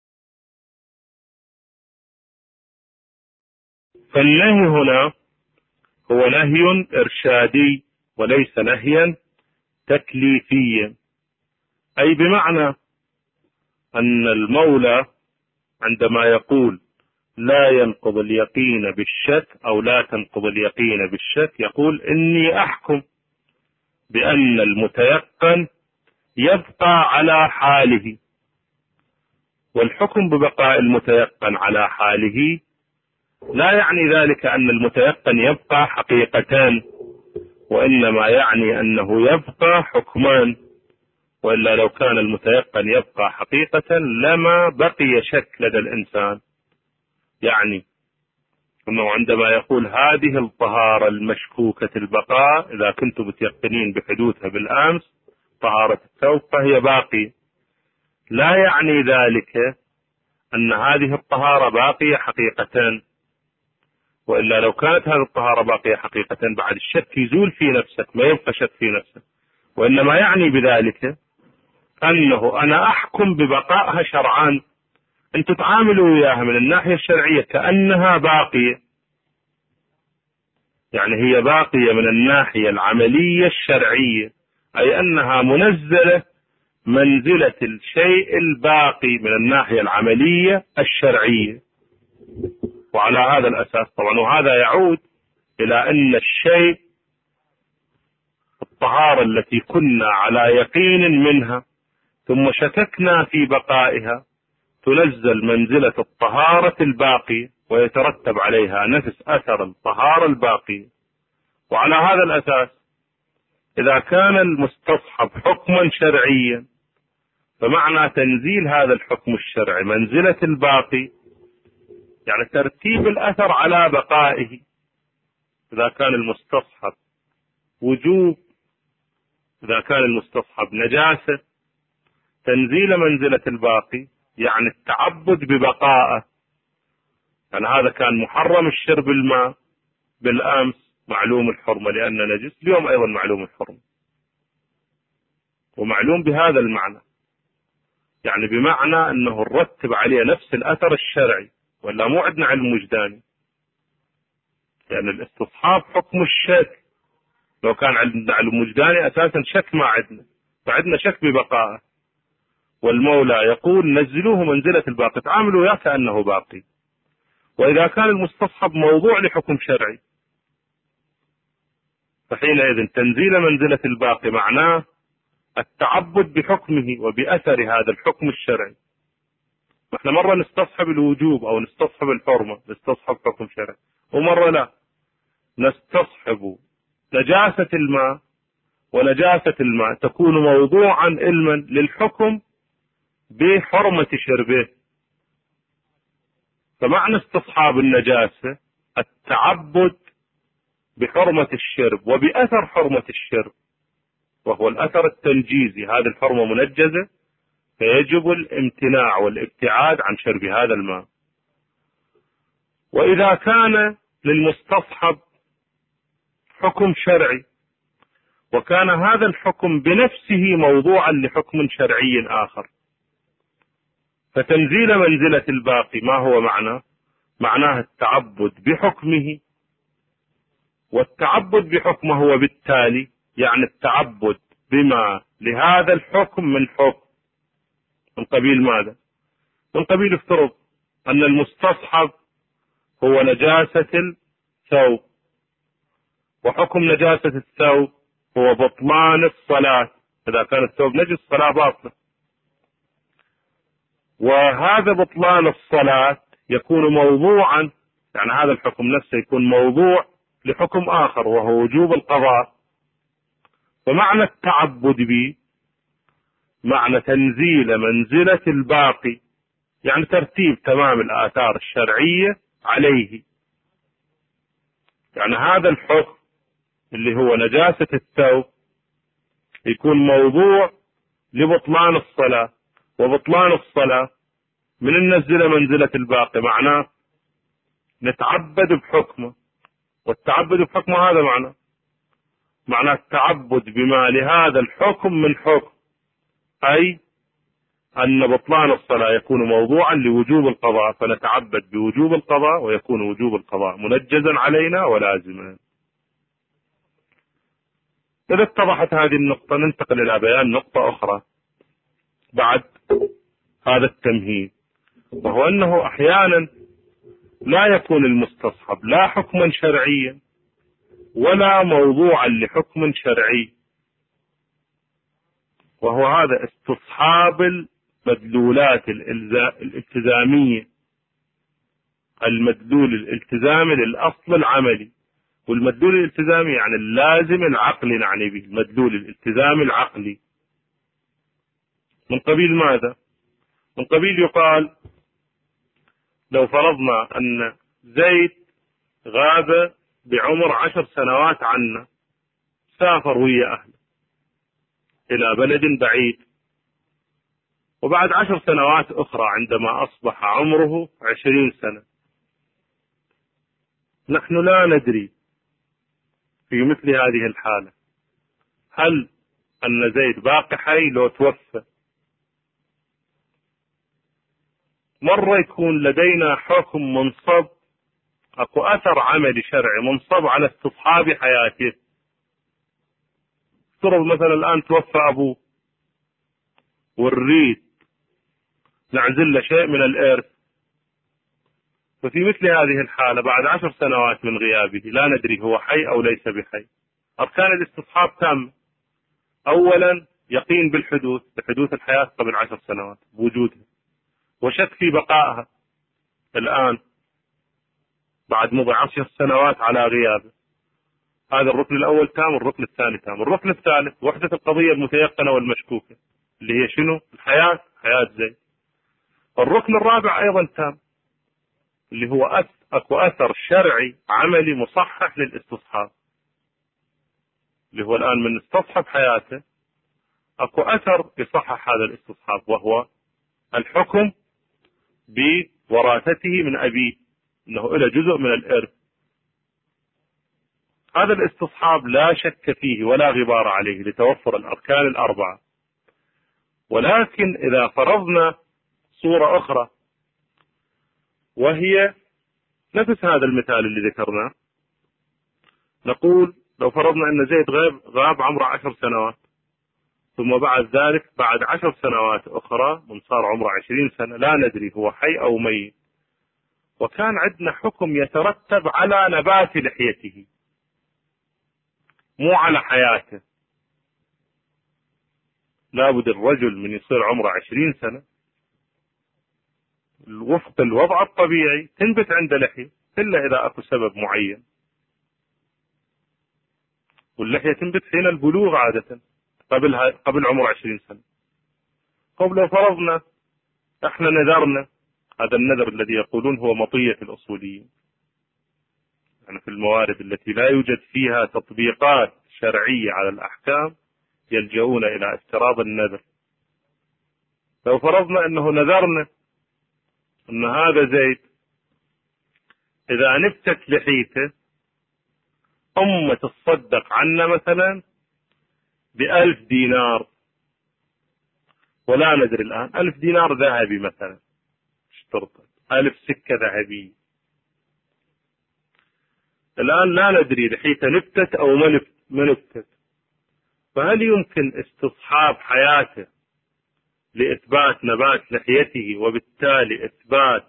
فالنهي هنا هو نهي إرشادي وليس نهيا تكليفيا، أي بمعنى أن المولى عندما يقول لا ينقض اليقين بالشك أو لا تنقض اليقين بالشك يقول إني أحكم بأن المتيقن يبقى على حاله، والحكم ببقاء المتيقن على حاله لا يعني ذلك أن المتيقن يبقى حقيقتان، وإنما يعني أنه يبقى حكمان، وإلا لو كان المتيقن يبقى حقيقة لما بقي شك لدى الإنسان. يعني أنه عندما يقول هذه الطهارة المشكوكة البقاء إذا كنتم متيقنين بحدوثها بالأمس طهارة الثوب فهي باقية، لا يعني ذلك أن هذه الطهارة باقية حقيقة، وإلا لو كانت هذه الطهارة باقية حقيقة بعد الشك يزول في نفسك، ما يبقى شك في نفسك، وإنما يعني بذلك أنه أنا أحكم ببقائها شرعا، أن تتعاملوا وياها من الناحية الشرعية كأنها باقية، يعني هي باقية من الناحية العملية الشرعية، أي أنها منزلة منزلة الشيء الباقي من الناحية العملية الشرعية. وعلى هذا الأساس طبعا، وهذا يعود إلى أن الشيء الطهارة التي كنا على يقين منها ثم شككنا في بقائها تنزل منزلة الطهارة الباقية ويترتب عليها نفس أثر الطهارة الباقية. وعلى هذا الأساس إذا كان المستصحب حكما شرعيا فمعنى تنزيل هذا الحكم الشرعي منزلة الباقي يعني ترتيب الأثر على بقائه. إذا كان المستصحب وجوب، إذا كان المستصحب نجاسة، تنزيل منزلة الباقي يعني التعبد ببقائه. يعني هذا كان محرم الشرب الماء بالأمس معلوم الحرمة لأنه نجس، اليوم أيضا معلوم الحرمة، ومعلوم بهذا المعنى، يعني بمعنى أنه نرتب عليه نفس الأثر الشرعي، ولا مو عندنا علم وجداني، لأن يعني الاستصحاب حكم الشك، لو كان عندنا علم وجداني أساسا شك ما عندنا، فعندنا شك ببقائه، والمولى يقول نزلوه منزلة الباقي، تعاملوا وياه كأنه باقي. وإذا كان المستصحب موضوع لحكم شرعي فحينئذ تنزيل منزلة الباقي معناه التعبد بحكمه وبأثر هذا الحكم الشرعي. احنا مرة نستصحب الوجوب أو نستصحب الحرمة، نستصحب حكم شرعي، ومرة لا، نستصحب نجاسة الماء، ونجاسة الماء تكون موضوعا علما للحكم بحرمة شربه. فمعنى استصحاب النجاسة التعبد بحرمة الشرب وبأثر حرمة الشرب، وهو الأثر التنجيزي، هذه الحرمة منجزة فيجب الامتناع والابتعاد عن شرب هذا الماء. وإذا كان للمستصحب حكم شرعي وكان هذا الحكم بنفسه موضوعا لحكم شرعي آخر، فتنزيل منزلة الباقي ما هو معناه؟ معناه التعبد بحكمه، والتعبد بحكمه هو بالتالي يعني التعبد بما لهذا الحكم من حكم. من قبيل ماذا؟ من قبيل افترض أن المستصحب هو نجاسة الثوب، وحكم نجاسة الثوب هو بطلان الصلاة، إذا كان الثوب نجس الصلاة باطلة. وهذا بطلان الصلاة يكون موضوعا، يعني هذا الحكم نفسه يكون موضوع لحكم آخر وهو وجوب القضاء. فمعنى التعبد به معنى تنزيل منزلة الباقي، يعني ترتيب تمام الآثار الشرعية عليه. يعني هذا الحكم اللي هو نجاسة الثوب يكون موضوع لبطلان الصلاة، وبطلان الصلاة من ننزل منزلة الباقي معناه نتعبد بحكمه، والتعبد بحكمه هذا معناه معناه التعبد بما لهذا الحكم من حكم، أي أن بطلان الصلاة يكون موضوعا لوجوب القضاء، فنتعبد بوجوب القضاء، ويكون وجوب القضاء منجزا علينا ولازما. إذا اتضحت هذه النقطة ننتقل إلى بيان نقطة أخرى بعد هذا التمهيد، وهو أنه أحيانا لا يكون المستصحب لا حكما شرعيا ولا موضوعا لحكم شرعي، وهو هذا استصحاب المدلولات الالتزامية، المدلول الالتزامي للأصل العملي. والمدلول الالتزامي يعني اللازم العقلي، نعني به المدلول الالتزامي العقلي. من قبيل ماذا؟ من قبيل يقال لو فرضنا أن زيد غاب بعمر عشر سنوات عنا، سافر ويا أهله إلى بلد بعيد، وبعد عشر سنوات أخرى عندما أصبح عمره عشرين سنة، نحن لا ندري في مثل هذه الحالة هل أن زيد باقي حي لو توفى. مرة يكون لدينا حكم منصب، أكو أثر عملي شرعي منصب على استصحاب حياته. افترض مثلا الآن توفى أبوه والريد نعزل له شيء من الإرث، ففي مثل هذه الحالة بعد عشر سنوات من غيابه لا ندري هو حي أو ليس بحي، أركان الاستصحاب تام. أولا يقين بالحدوث، بحدوث الحياة قبل عشر سنوات بوجودها، وشك في بقائها الآن بعد مضي عشر سنوات على غيابه. هذا الركن الأول تام. الركن الثاني تام. الركن الثالث وحدة القضية المتيقنة والمشكوكة اللي هي شنو؟ الحياة، حياة زيد. الركن الرابع أيضا تام، اللي هو أكو أثر شرعي عملي مصحح للاستصحاب، اللي هو الآن من استصحب حياته أكو أثر يصحح هذا الاستصحاب، وهو الحكم بوراثته من أبيه، أنه إلى جزء من الإرث. هذا الاستصحاب لا شك فيه ولا غبار عليه لتوفر الأركان الأربعة. ولكن إذا فرضنا صورة أخرى وهي نفس هذا المثال اللي ذكرناه، نقول لو فرضنا أن زيد غاب, غاب عمره عشر سنوات، ثم بعد ذلك بعد عشر سنوات أخرى من صار عمره عشرين سنة لا ندري هو حي أو ميت، وكان عندنا حكم يترتب على نبات لحيته مو على حياته. لابد الرجل من يصير عمره عشرين سنة وفق الوضع الطبيعي تنبت عنده لحية، إلا إذا أكو سبب معين، واللحية تنبت حين البلوغ عادة قبل قبل عمر عشرين سنة. طب لو فرضنا احنا نذرنا، هذا النذر الذي يقولون هو مطية الأصوليين، يعني في الموارد التي لا يوجد فيها تطبيقات شرعية على الأحكام يلجؤون إلى افتراض النذر. لو فرضنا أنه نذرنا أن هذا زيد إذا نبتت لحيته أمة تصدق عنا مثلا بألف دينار، ولا ندري الآن ألف دينار ذهبي مثلا اشترطت ألف سكة ذهبية، الآن لا ندري لحيته نبتت أو ما نبتت. فهل يمكن استصحاب حياته لإثبات نبات لحيته وبالتالي إثبات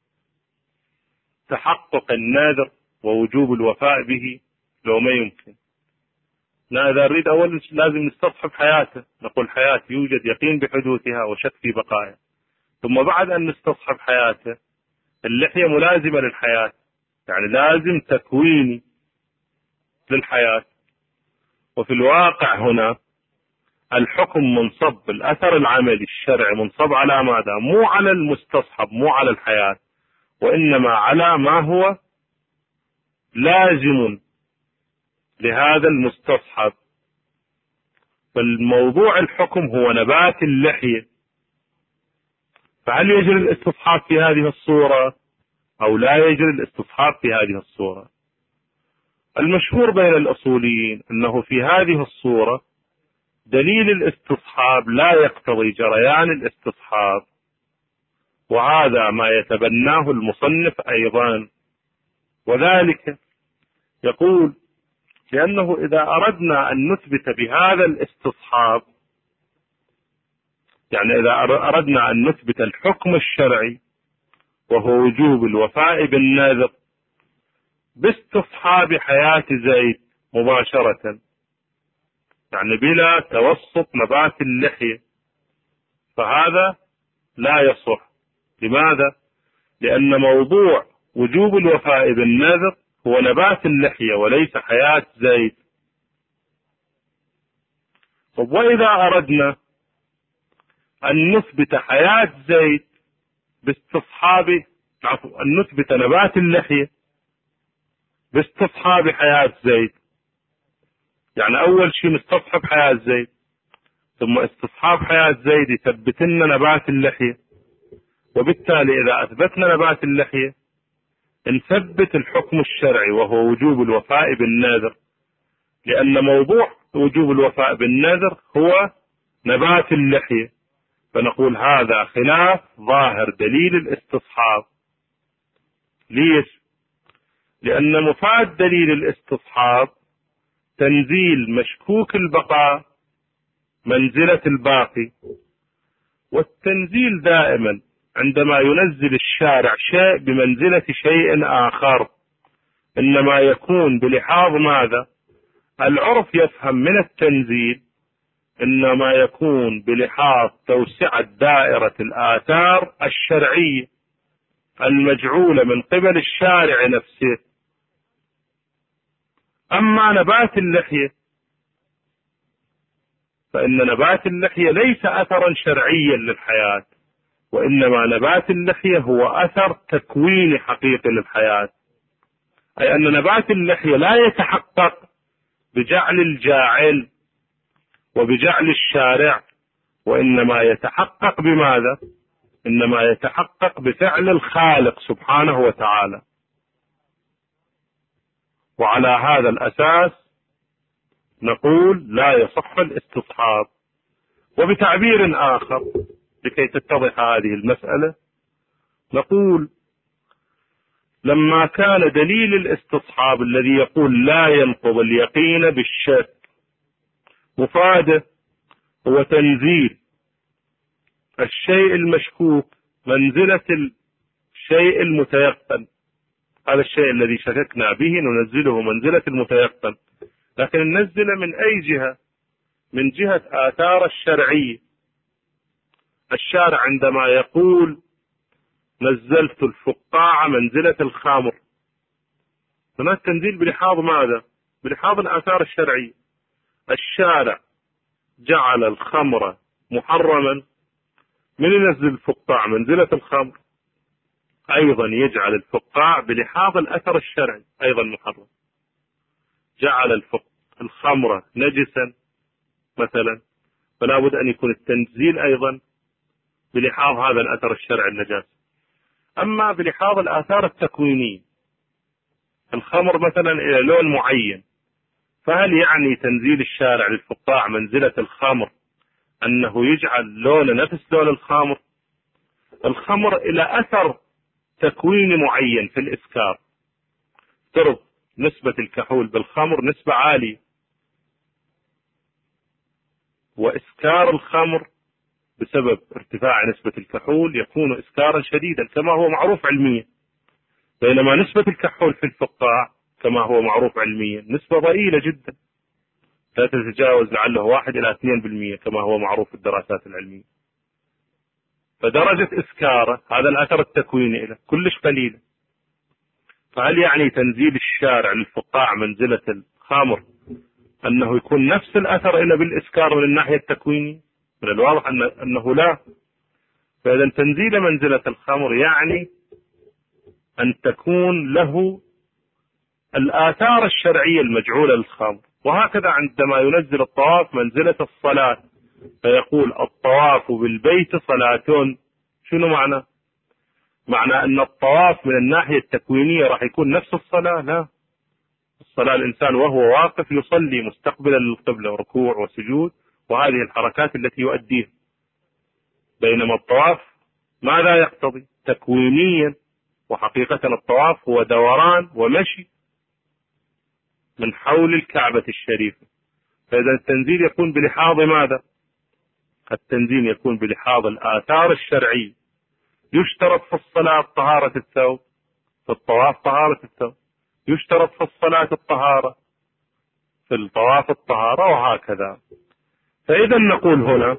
تحقق النذر ووجوب الوفاء به؟ لو ما يمكن، لا، إذا نريد أول لازم نستصحب حياته، نقول حياة يوجد يقين بحدوثها وشك في بقائها، ثم بعد أن نستصحب حياته اللحية ملازمة للحياة، يعني لازم تكويني للحياة. وفي الواقع هنا الحكم منصب، الأثر العملي الشرعي منصب على ماذا؟ مو على المستصحب، مو على الحياة، وإنما على ما هو لازم لهذا المستصحب. فالموضوع الحكم هو نبات اللحية، فهل يجري الاستصحاب في هذه الصورة أو لا يجري الاستصحاب في هذه الصورة؟ المشهور بين الأصوليين أنه في هذه الصورة دليل الاستصحاب لا يقتضي جريان الاستصحاب، وهذا ما يتبناه المصنف أيضا، وذلك يقول لأنه إذا أردنا أن نثبت بهذا الاستصحاب، يعني إذا أردنا أن نثبت الحكم الشرعي وهو وجوب الوفاء بالنذر باستصحاب حياة زيد مباشرة، يعني بلا توسط نبات اللحية، فهذا لا يصح. لماذا؟ لأن موضوع وجوب الوفاء بالنذر هو نبات اللحية وليس حياة زيد. طب وإذا أردنا أن نثبت حياة زيد باستصحاب، عفوا أن نثبت نبات اللحية باستصحاب حياة زيد، يعني أول شيء نستصحب حياة زيد، ثم استصحاب حياة زيد يثبت لنا نبات اللحية، وبالتالي إذا أثبتنا نبات اللحية نثبت الحكم الشرعي وهو وجوب الوفاء بالنذر، لأن موضوع وجوب الوفاء بالنذر هو نبات اللحية، فنقول هذا خلاف ظاهر دليل الاستصحاب. ليش؟ لأن مفاد دليل الاستصحاب تنزيل مشكوك البقاء منزلة الباقي، والتنزيل دائما عندما ينزل الشارع شيء بمنزلة شيء آخر إنما يكون بلحاظ ماذا؟ العرف يفهم من التنزيل إنما يكون بلحاظ توسعة دائرة الآثار الشرعية المجعولة من قبل الشارع نفسه. أما نبات اللحية فإن نبات اللحية ليس أثرا شرعيا للحياة، وإنما نبات اللحية هو أثر تكويني حقيقي للحياة، أي أن نبات اللحية لا يتحقق بجعل الجاعل وبجعل الشارع، وإنما يتحقق بماذا؟ إنما يتحقق بفعل الخالق سبحانه وتعالى. وعلى هذا الأساس نقول لا يصح الاستصحاب. وبتعبير آخر لكي تتضح هذه المسألة نقول لما كان دليل الاستصحاب الذي يقول لا ينقض اليقين بالشك مفاده هو تنزيل الشيء المشكوك منزلة الشيء المتيقن، هذا الشيء الذي شككنا به ننزله منزلة المتيقن، لكن ننزل من أي جهة؟ من جهة آثار الشرعية. الشارع عندما يقول نزلت الفقاعة منزلة الخمر، هنا التنزيل بلحاظ ماذا؟ بلحاظ الآثار الشرعية. الشارع جعل الخمر محرما، من ينزل الفقاع منزلة الخمر؟ أيضا يجعل الفقاع بلحاظ الأثر الشرعي أيضا محرم. جعل الخمر نجسا مثلا، فلا بد أن يكون التنزيل أيضا بلحاظ هذا الأثر الشرعي النجاسة. أما بلحاظ الآثار التكوينية، الخمر مثلا إلى لون معين، فهل يعني تنزيل الشارع للفقاع منزلة الخمر أنه يجعل لون نفس لون الخمر؟ الخمر إلى أثر تكويني معين في الإسكار، ترى نسبة الكحول بالخمر نسبة عالية، وإسكار الخمر بسبب ارتفاع نسبة الكحول يكون إسكارا شديدا كما هو معروف علميا، بينما نسبة الكحول في الفقاع كما هو معروف علميا نسبة ضئيلة جدا لا تتجاوز لعله واحد إلى اثنين بالمئة كما هو معروف في الدراسات العلمية. فدرجة إسكاره هذا الأثر التكويني له كلش قليلة. فهل يعني تنزيل الشارع للفقاع منزلة الخمر أنه يكون نفس الأثر إلى بالإسكار من الناحية التكوينية؟ من الواضح أن أنه لا. فإذا تنزيل منزلة الخمر يعني أن تكون له الآثار الشرعية المجعولة للخمر. وهكذا عندما ينزل الطواف منزلة الصلاة فيقول الطواف بالبيت صلاة، شنو معنى؟ معنى أن الطواف من الناحية التكوينية راح يكون نفس الصلاة؟ لا، الصلاة الإنسان وهو واقف يصلي مستقبلا للقبلة وركوع وسجود وهذه الحركات التي يؤديها، بينما الطواف ماذا يقتضي؟ تكوينيا، وحقيقة الطواف هو دوران ومشي من حول الكعبة الشريفة. فإذا التنزيل يكون بلحاظ ماذا؟ التنزيل يكون بلحاظ الآثار الشرعية. يشترط في الصلاة طهارة الثوب، في الطواف طهارة الثوب، يشترط في الصلاة الطهارة، في الطواف الطهارة، وهكذا. فإذا نقول هنا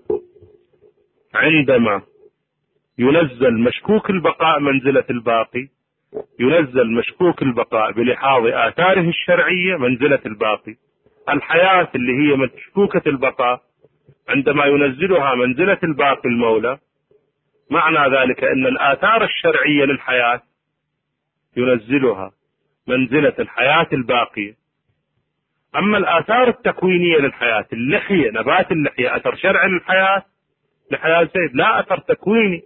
عندما ينزل مشكوك البقاء منزلة الباقي، ينزل مشكوك البقاء بلحاظ آثاره الشرعية منزلة الباقي. الحياة اللي هي مشكوكة البقاء عندما ينزلها منزلة الباقي المولى، معنى ذلك أن الآثار الشرعية للحياة ينزلها منزلة الحياة الباقية. أما الآثار التكوينية للحياة، اللحية، نبات اللحية أثر شرعي للحياة لحياة زيد، لا أثر تكويني.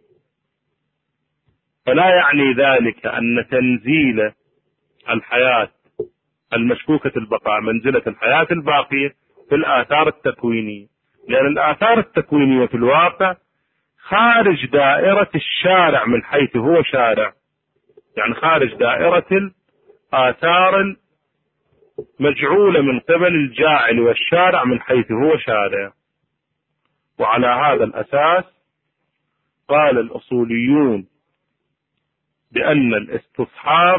فلا يعني ذلك أن تنزيل الحياة المشكوكة البقاء منزلة الحياة الباقية في الآثار التكوينية، لأن الآثار التكوينية في الواقع خارج دائرة الشارع من حيث هو شارع، يعني خارج دائرة الآثار المجعولة من قبل الجاعل والشارع من حيث هو شارع. وعلى هذا الأساس قال الأصوليون بأن الاستصحاب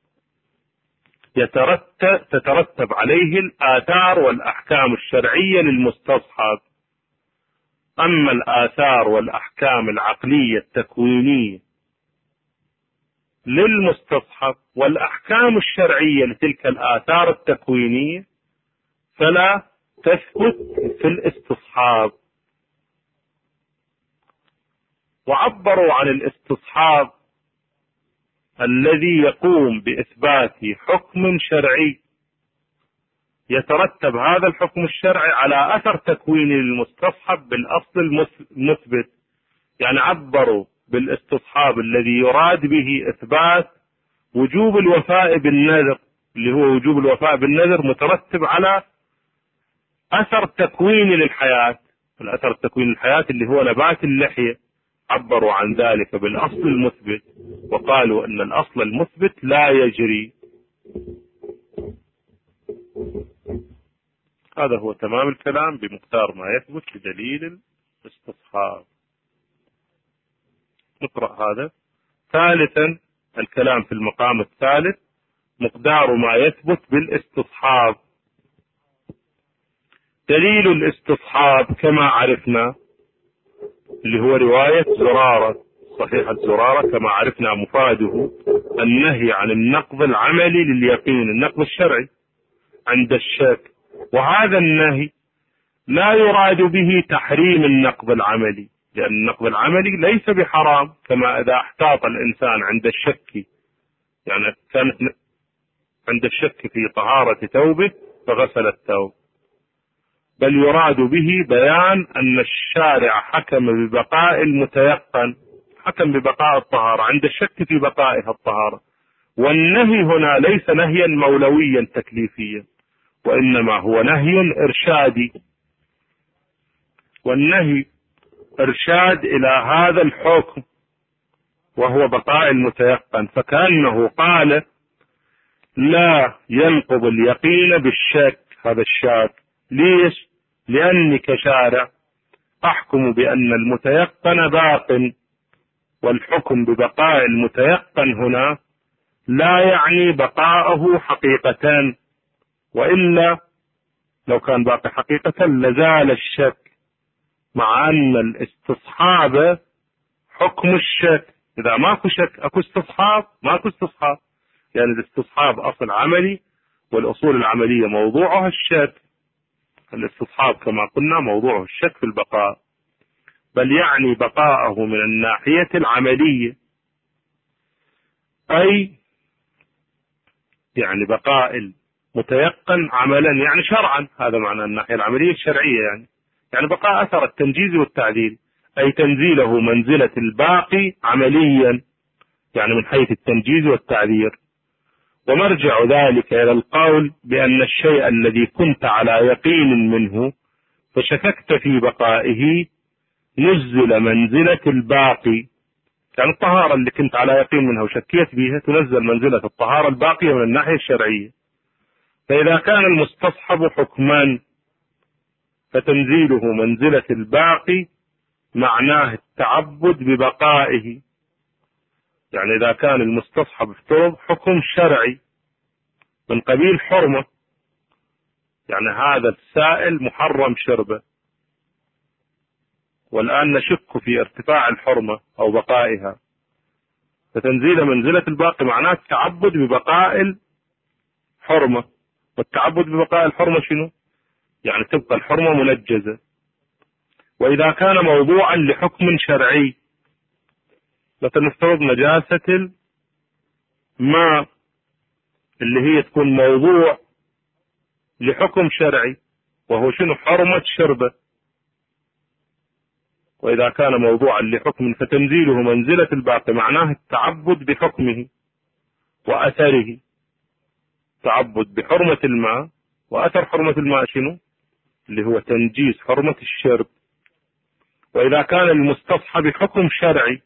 يترتب تترتب عليه الآثار والأحكام الشرعية للمستصحب. أما الآثار والأحكام العقلية التكوينية للمستصحب والأحكام الشرعية لتلك الآثار التكوينية فلا تثبت في الاستصحاب. وعبروا عن الاستصحاب الذي يقوم بإثبات حكم شرعي يترتب هذا الحكم الشرعي على أثر تكويني للمستصحب بالأصل المثبت. يعني عبروا بالاستصحاب الذي يراد به إثبات وجوب الوفاء بالنذر، اللي هو وجوب الوفاء بالنذر مترتب على أثر تكويني للحياة، الأثر التكويني للحياة اللي هو نبات اللحية. عبروا عن ذلك بالأصل المثبت وقالوا أن الأصل المثبت لا يجري. هذا هو تمام الكلام بمقدار ما يثبت بدليل الاستصحاب. نقرأ هذا. ثالثا الكلام في المقام الثالث مقدار ما يثبت بالاستصحاب. دليل الاستصحاب كما عرفنا اللي هو رواية زرارة، صحيحة زرارة كما عرفنا مفاده النهي عن النقض العملي لليقين، النقض الشرعي عند الشك. وهذا النهي لا يراد به تحريم النقض العملي، لأن النقض العملي ليس بحرام، كما إذا احتاط الإنسان عند الشك، يعني كانت عند الشك في طهارة ثوبه فغسل الثوب، بل يراد به بيان أن الشارع حكم ببقاء المتيقن، حكم ببقاء الطهارة عند الشك في بقائها الطهارة. والنهي هنا ليس نهيا مولويا تكليفيا، وإنما هو نهي إرشادي، والنهي إرشاد إلى هذا الحكم وهو بقاء المتيقن. فكأنه قال لا ينقض اليقين بالشك، هذا الشاك. ليش؟ لأني كشارع أحكم بأن المتيقن باق، والحكم ببقاء المتيقن هنا لا يعني بقاءه حقيقة، وإلا لو كان باقي حقيقة لزال الشك، مع أن الاستصحاب حكم الشك. إذا ماكو شك أكو استصحاب، ماكو استصحاب، لأن يعني الاستصحاب أصل عملي، والأصول العملية موضوعها الشك. الاستصحاب كما قلنا موضوعه الشك في البقاء، بل يعني بقاءه من الناحية العملية، أي يعني بقاء المتيقن عملا يعني شرعا، هذا معنى الناحية العملية الشرعية، يعني يعني بقاء أثر التنجيز والتعديل، أي تنزيله منزلة الباقي عمليا، يعني من حيث التنجيز والتعذير. ومرجع ذلك إلى القول بأن الشيء الذي كنت على يقين منه فشككت في بقائه نزل منزلة الباقي، يعني الطهارة اللي كنت على يقين منها وشكيت بها تنزل منزلة الطهارة الباقية من الناحية الشرعية. فإذا كان المستصحب حكما فتنزيله منزلة الباقي معناه التعبد ببقائه، يعني إذا كان المستصحب افترض حكم شرعي من قبيل حرمة، يعني هذا السائل محرم شربه، والآن نشك في ارتفاع الحرمة أو بقائها، فتنزيل منزلة الباقي معناه التعبد ببقاء الحرمة. والتعبد ببقاء الحرمة شنو؟ يعني تبقى الحرمة منجزة. وإذا كان موضوعا لحكم شرعي، مثلا نفترض نجاسة الماء اللي هي تكون موضوع لحكم شرعي، وهو شنو؟ حرمة شربه. وإذا كان موضوعا لحكم فتنزيله منزلة الباقي معناه التعبد بحكمه وأثره، تعبد بحرمة الماء، وأثر حرمة الماء شنو؟ اللي هو تنجيز حرمة الشرب. وإذا كان المستصحب حكم شرعي،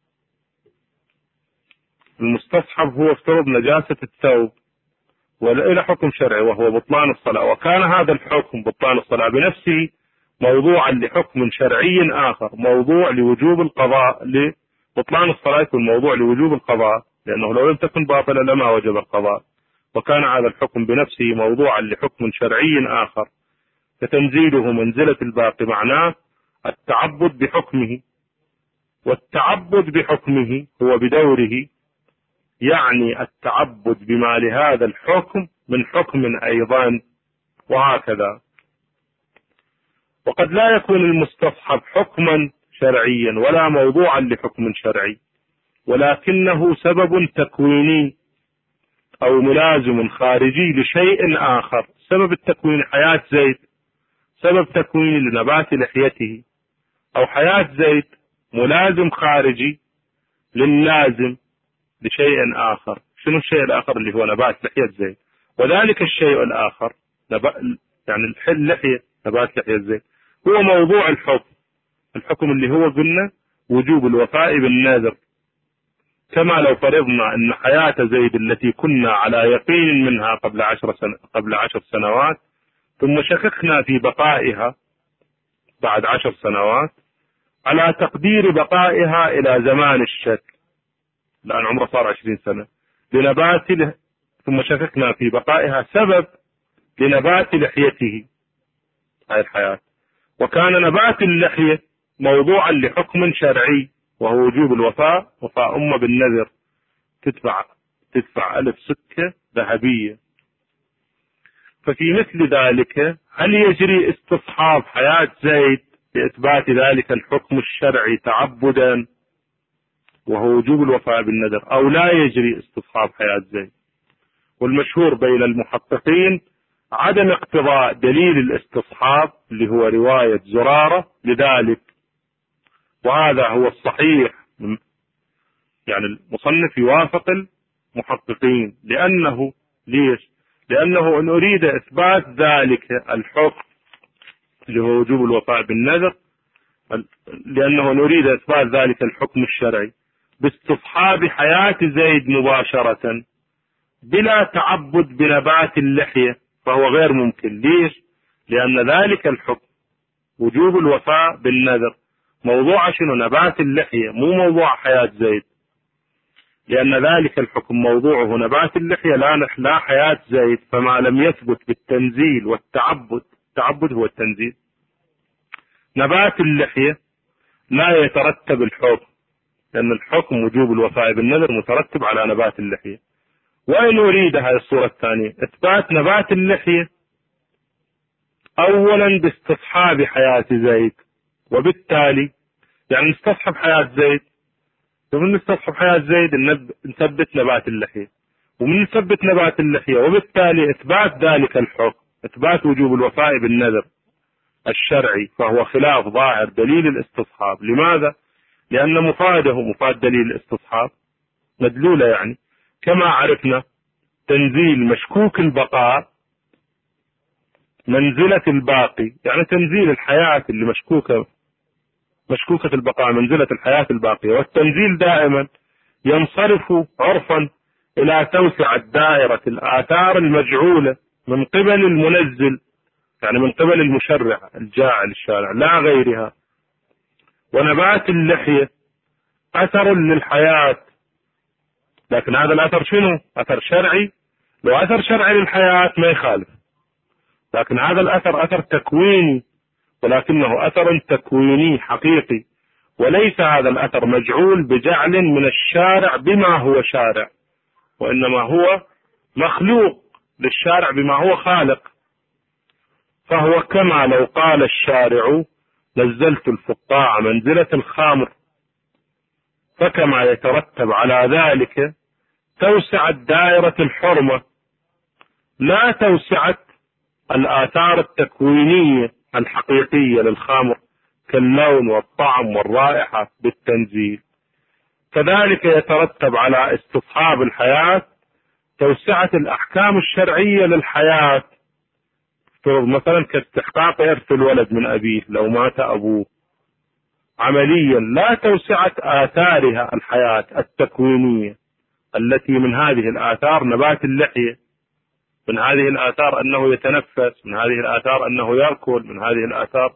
المستصحب هو افترض نجاسة الثوب وإلى حكم شرعي وهو بطلان الصلاة، وكان هذا الحكم بطلان الصلاة بنفسه موضوعا لحكم شرعي آخر، موضوع لوجوب القضاء. لبطلان الصلاة يكون موضوع لوجوب القضاء، لأنه لو لم تكن باطلة لما وجب القضاء، وكان هذا الحكم بنفسه موضوعا لحكم شرعي آخر، فتنزيله منزلة الباقي معناه التعبد بحكمه. والتعبد بحكمه هو بدوره يعني التعبد بما لهذا الحكم من حكم أيضا، وهكذا. وقد لا يكون المستصحب حكما شرعيا ولا موضوعا لحكم شرعي، ولكنه سبب تكويني أو ملازم خارجي لشيء آخر. سبب التكوين حياة زيد سبب تكوين لنبات لحيته، أو حياة زيد ملازم خارجي للازم لشيء آخر. شنو الشيء الآخر؟ اللي هو نبات لحية زيد. وذلك الشيء الآخر نب... يعني الحل لحية نبات لحية زيد هو موضوع الحكم، الحكم اللي هو قلنا وجوب الوفاء بالنذر. كما لو فرضنا أن حياة زيد التي كنا على يقين منها قبل عشر سنة قبل عشر سنوات ثم شككنا في بقائها بعد عشر سنوات على تقدير بقائها إلى زمان الشك، لأن عمره صار عشرين سنة، لنبات له، ثم شككنا في بقائها سبب لنبات لحيته هاي الحياة، وكان نبات اللحية موضوعا لحكم شرعي وهو وجوب الوفاء، وفاء أمة بالنذر، تدفع تدفع ألف سكة ذهبية. ففي مثل ذلك هل يجري استصحاب حياة زيد لإثبات ذلك الحكم الشرعي تعبدا وهو وجوب الوفاء بالنذر، أو لا يجري استصحاب حياة زيد؟ والمشهور بين المحققين عدم اقتضاء دليل الاستصحاب اللي هو رواية زرارة لذلك، وهذا هو الصحيح. يعني المصنف يوافق المحققين، لأنه ليش؟ لأنه إن أريد إثبات ذلك الحكم اللي هو وجوب الوفاء بالنذر، لأنه نريد إثبات ذلك الحكم الشرعي باستصحاب حياة زيد مباشرة بلا تعبد بنبات اللحية فهو غير ممكن. ليش؟ لأن ذلك الحكم وجوب الوفاء بالنذر. موضوع شنو؟ نبات اللحية، مو موضوع حياة زيد، لأن ذلك الحكم موضوعه نبات اللحية لا لا حياة زيد. فما لم يثبت بالتنزيل والتعبد، التعبد هو التنزيل، نبات اللحية لا يترتب الحكم، لأن الحكم وجوب الوفاء بالنذر مترتب على نبات اللحية. وإن أريد هذه الصورة الثانية إثبات نبات اللحية أولا باستصحاب حياة زيد، وبالتالي يعني نستصحب حياة زيد، ومن نستصحب حياة زيد نثبت نبات اللحية، ومن نثبت نبات اللحية وبالتالي إثبات ذلك الحكم، إثبات وجوب الوفاء بالنذر الشرعي، فهو خلاف ظاهر دليل الاستصحاب. لماذا؟ لأن مفاده مفاد دليل الاستصحاب مدلولة، يعني كما عرفنا تنزيل مشكوك البقاء منزلة الباقي، يعني تنزيل الحياة اللي مشكوكة مشكوكة البقاء منزلة الحياة الباقية، والتنزيل دائما ينصرف عرفا إلى توسعة دائرة الآثار المجعولة من قبل المنزل، يعني من قبل المشرع الجاعل الشارع لا غيرها. ونبات اللحية أثر للحياة، لكن هذا الأثر شنو؟ أثر شرعي. لو أثر شرعي للحياة ما يخالف، لكن هذا الأثر أثر تكويني، ولكنه أثر تكويني حقيقي، وليس هذا الأثر مجعول بجعل من الشارع بما هو شارع، وإنما هو مخلوق للشارع بما هو خالق. فهو كما لو قال الشارع نزلت الفقاع منزلة الخامر، فكما يترتب على ذلك توسعت دائرة الحرمة، لا توسعت الآثار التكوينية الحقيقية للخمر كاللون والطعم والرائحة بالتنزيل. كذلك يترتب على استصحاب الحياة توسعة الأحكام الشرعية للحياة، مثلا كاستحقاق إرث الولد من أبيه لو مات أبوه، عمليا لا توسعة آثارها الحياة التكوينية التي من هذه الآثار نبات اللحية، من هذه الآثار أنه يتنفس، من هذه الآثار أنه يأكل، من هذه الآثار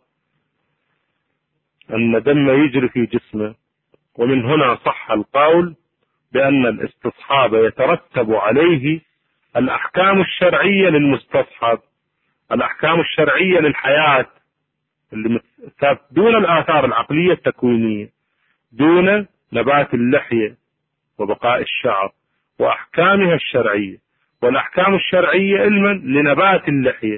أن دم يجري في جسمه. ومن هنا صح القول بأن الاستصحاب يترتب عليه الأحكام الشرعية للمستصحب، الأحكام الشرعية للحياة اللي دون الآثار العقلية التكوينية، دون نبات اللحية وبقاء الشعر وأحكامها الشرعية. والأحكام الشرعية علما لنبات اللحية.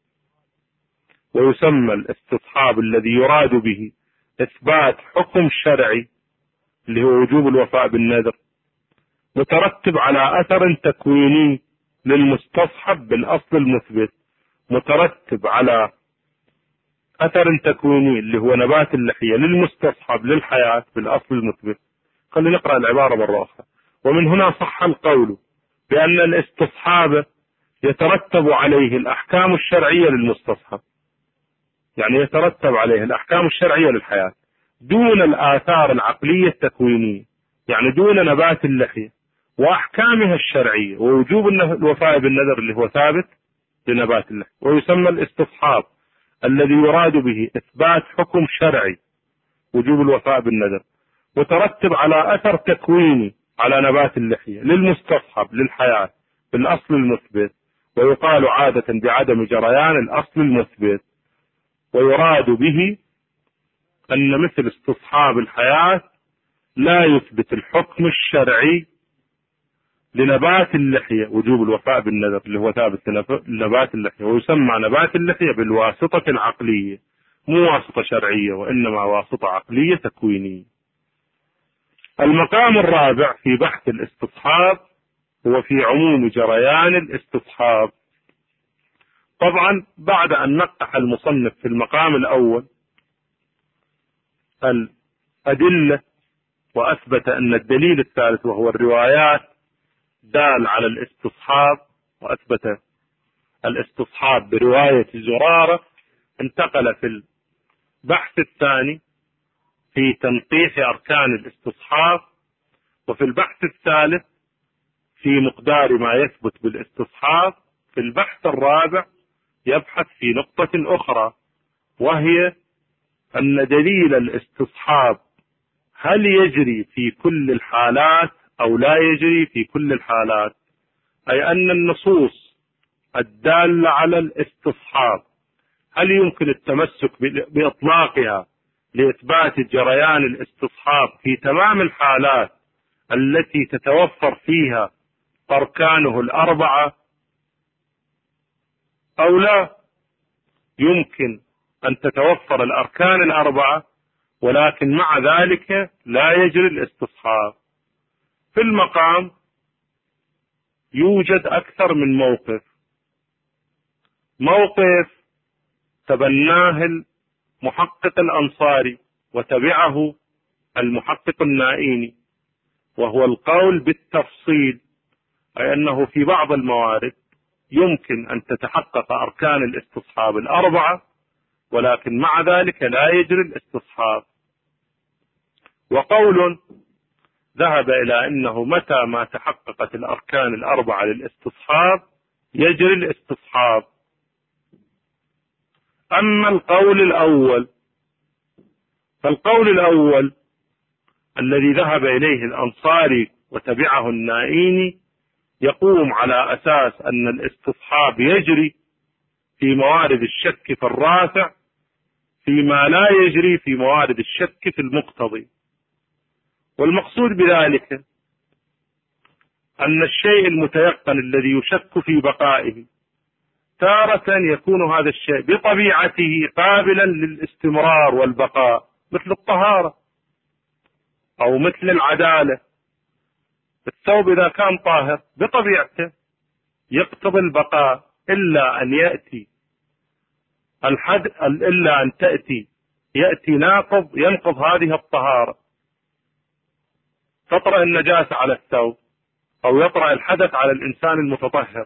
ويسمى الاستصحاب الذي يراد به إثبات حكم شرعي اللي هو وجوب الوفاء بالنذر مترتب على أثر تكويني للمستصحب بالأصل المثبت، مترتب على أثر تكويني اللي هو نبات اللحية للمستصحب للحياة بالأصل المثبت. خلينا نقرأ العبارة مرة أخرى. ومن هنا صح القول بأن الاستصحاب يترتب عليه الأحكام الشرعية للمستصحب، يعني يترتب عليه الأحكام الشرعية للحياة دون الآثار العقلية التكوينية، يعني دون نبات اللحية وأحكامها الشرعية ووجوب الوفاء بالنذر اللي هو ثابت لنبات اللحية. ويسمى الاستصحاب الذي يراد به إثبات حكم شرعي وجوب الوفاء بالنذر مترتب على أثر تكويني على نبات اللحية للمستصحب للحياة بالأصل المثبت، ويقال عادة بعدم جريان الأصل المثبت. ويراد به أن مثل استصحاب الحياة لا يثبت الحكم الشرعي لنبات اللحية وجوب الوفاء بالنذر اللي هو ثابت لنبات اللحية. ويسمى نبات اللحية بالواسطة العقلية، مو واسطة شرعية وإنما واسطة عقلية تكوينية. المقام الرابع في بحث الاستصحاب هو في عموم جريان الاستصحاب. طبعا بعد أن نقح المصنف في المقام الأول الأدلة وأثبت أن الدليل الثالث وهو الروايات دال على الاستصحاب، وأثبت الاستصحاب برواية زرارة، انتقل في البحث الثاني في تنقيح أركان الاستصحاب، وفي البحث الثالث في مقدار ما يثبت بالاستصحاب. في البحث الرابع يبحث في نقطة أخرى وهي أن دليل الاستصحاب هل يجري في كل الحالات أو لا يجري في كل الحالات، أي أن النصوص الدالة على الاستصحاب هل يمكن التمسك بإطلاقها لإثبات جريان الاستصحاب في تمام الحالات التي تتوفر فيها أركانه الأربعة، أو لا يمكن أن تتوفر الأركان الأربعة ولكن مع ذلك لا يجري الاستصحاب. في المقام يوجد أكثر من موقف. موقف تبناه المحقق الأنصاري وتبعه المحقق النائيني، وهو القول بالتفصيل، أي أنه في بعض الموارد يمكن أن تتحقق أركان الاستصحاب الأربعة ولكن مع ذلك لا يجري الاستصحاب. وقول ذهب إلى أنه متى ما تحققت الأركان الأربعة للاستصحاب يجري الاستصحاب. أما القول الأول فالقول الأول الذي ذهب إليه الأنصاري وتبعه النائيني يقوم على أساس أن الاستصحاب يجري في موارد الشك في الرافع فيما لا يجري في موارد الشك في المقتضي. والمقصود بذلك أن الشيء المتيقن الذي يشك في بقائه تارة يكون هذا الشيء بطبيعته قابلا للاستمرار والبقاء، مثل الطهارة أو مثل العدالة. الثوب إذا كان طاهر بطبيعته يقتضي البقاء، إلا أن يأتي الحد إلا أن تأتي يأتي ناقض ينقض هذه الطهارة، تطرأ النجاسة على الثوب أو يطرأ الحدث على الإنسان المتطهر،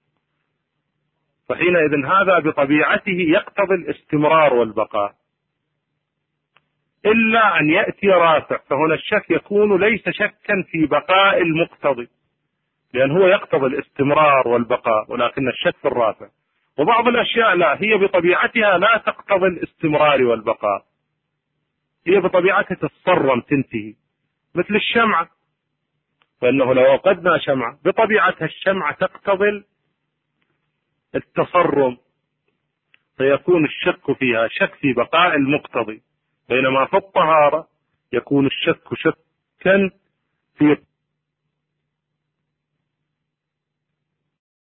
فحينئذ هذا بطبيعته يقتضي الاستمرار والبقاء. إلا أن يأتي رافع، فهنا الشك يكون ليس شكا في بقاء المقتضي لأن هو يقتضي الاستمرار والبقاء، ولكن الشك في الرافع. وبعض الأشياء لا، هي بطبيعتها لا تقتضي الاستمرار والبقاء، هي بطبيعتها تتصرم تنتهي، مثل الشمعة، فإنه لو وقدنا شمعة بطبيعتها الشمعة تقتضي التصرم، فيكون الشك فيها شك في بقاء المقتضي، بينما في الطهارة يكون الشك شكا في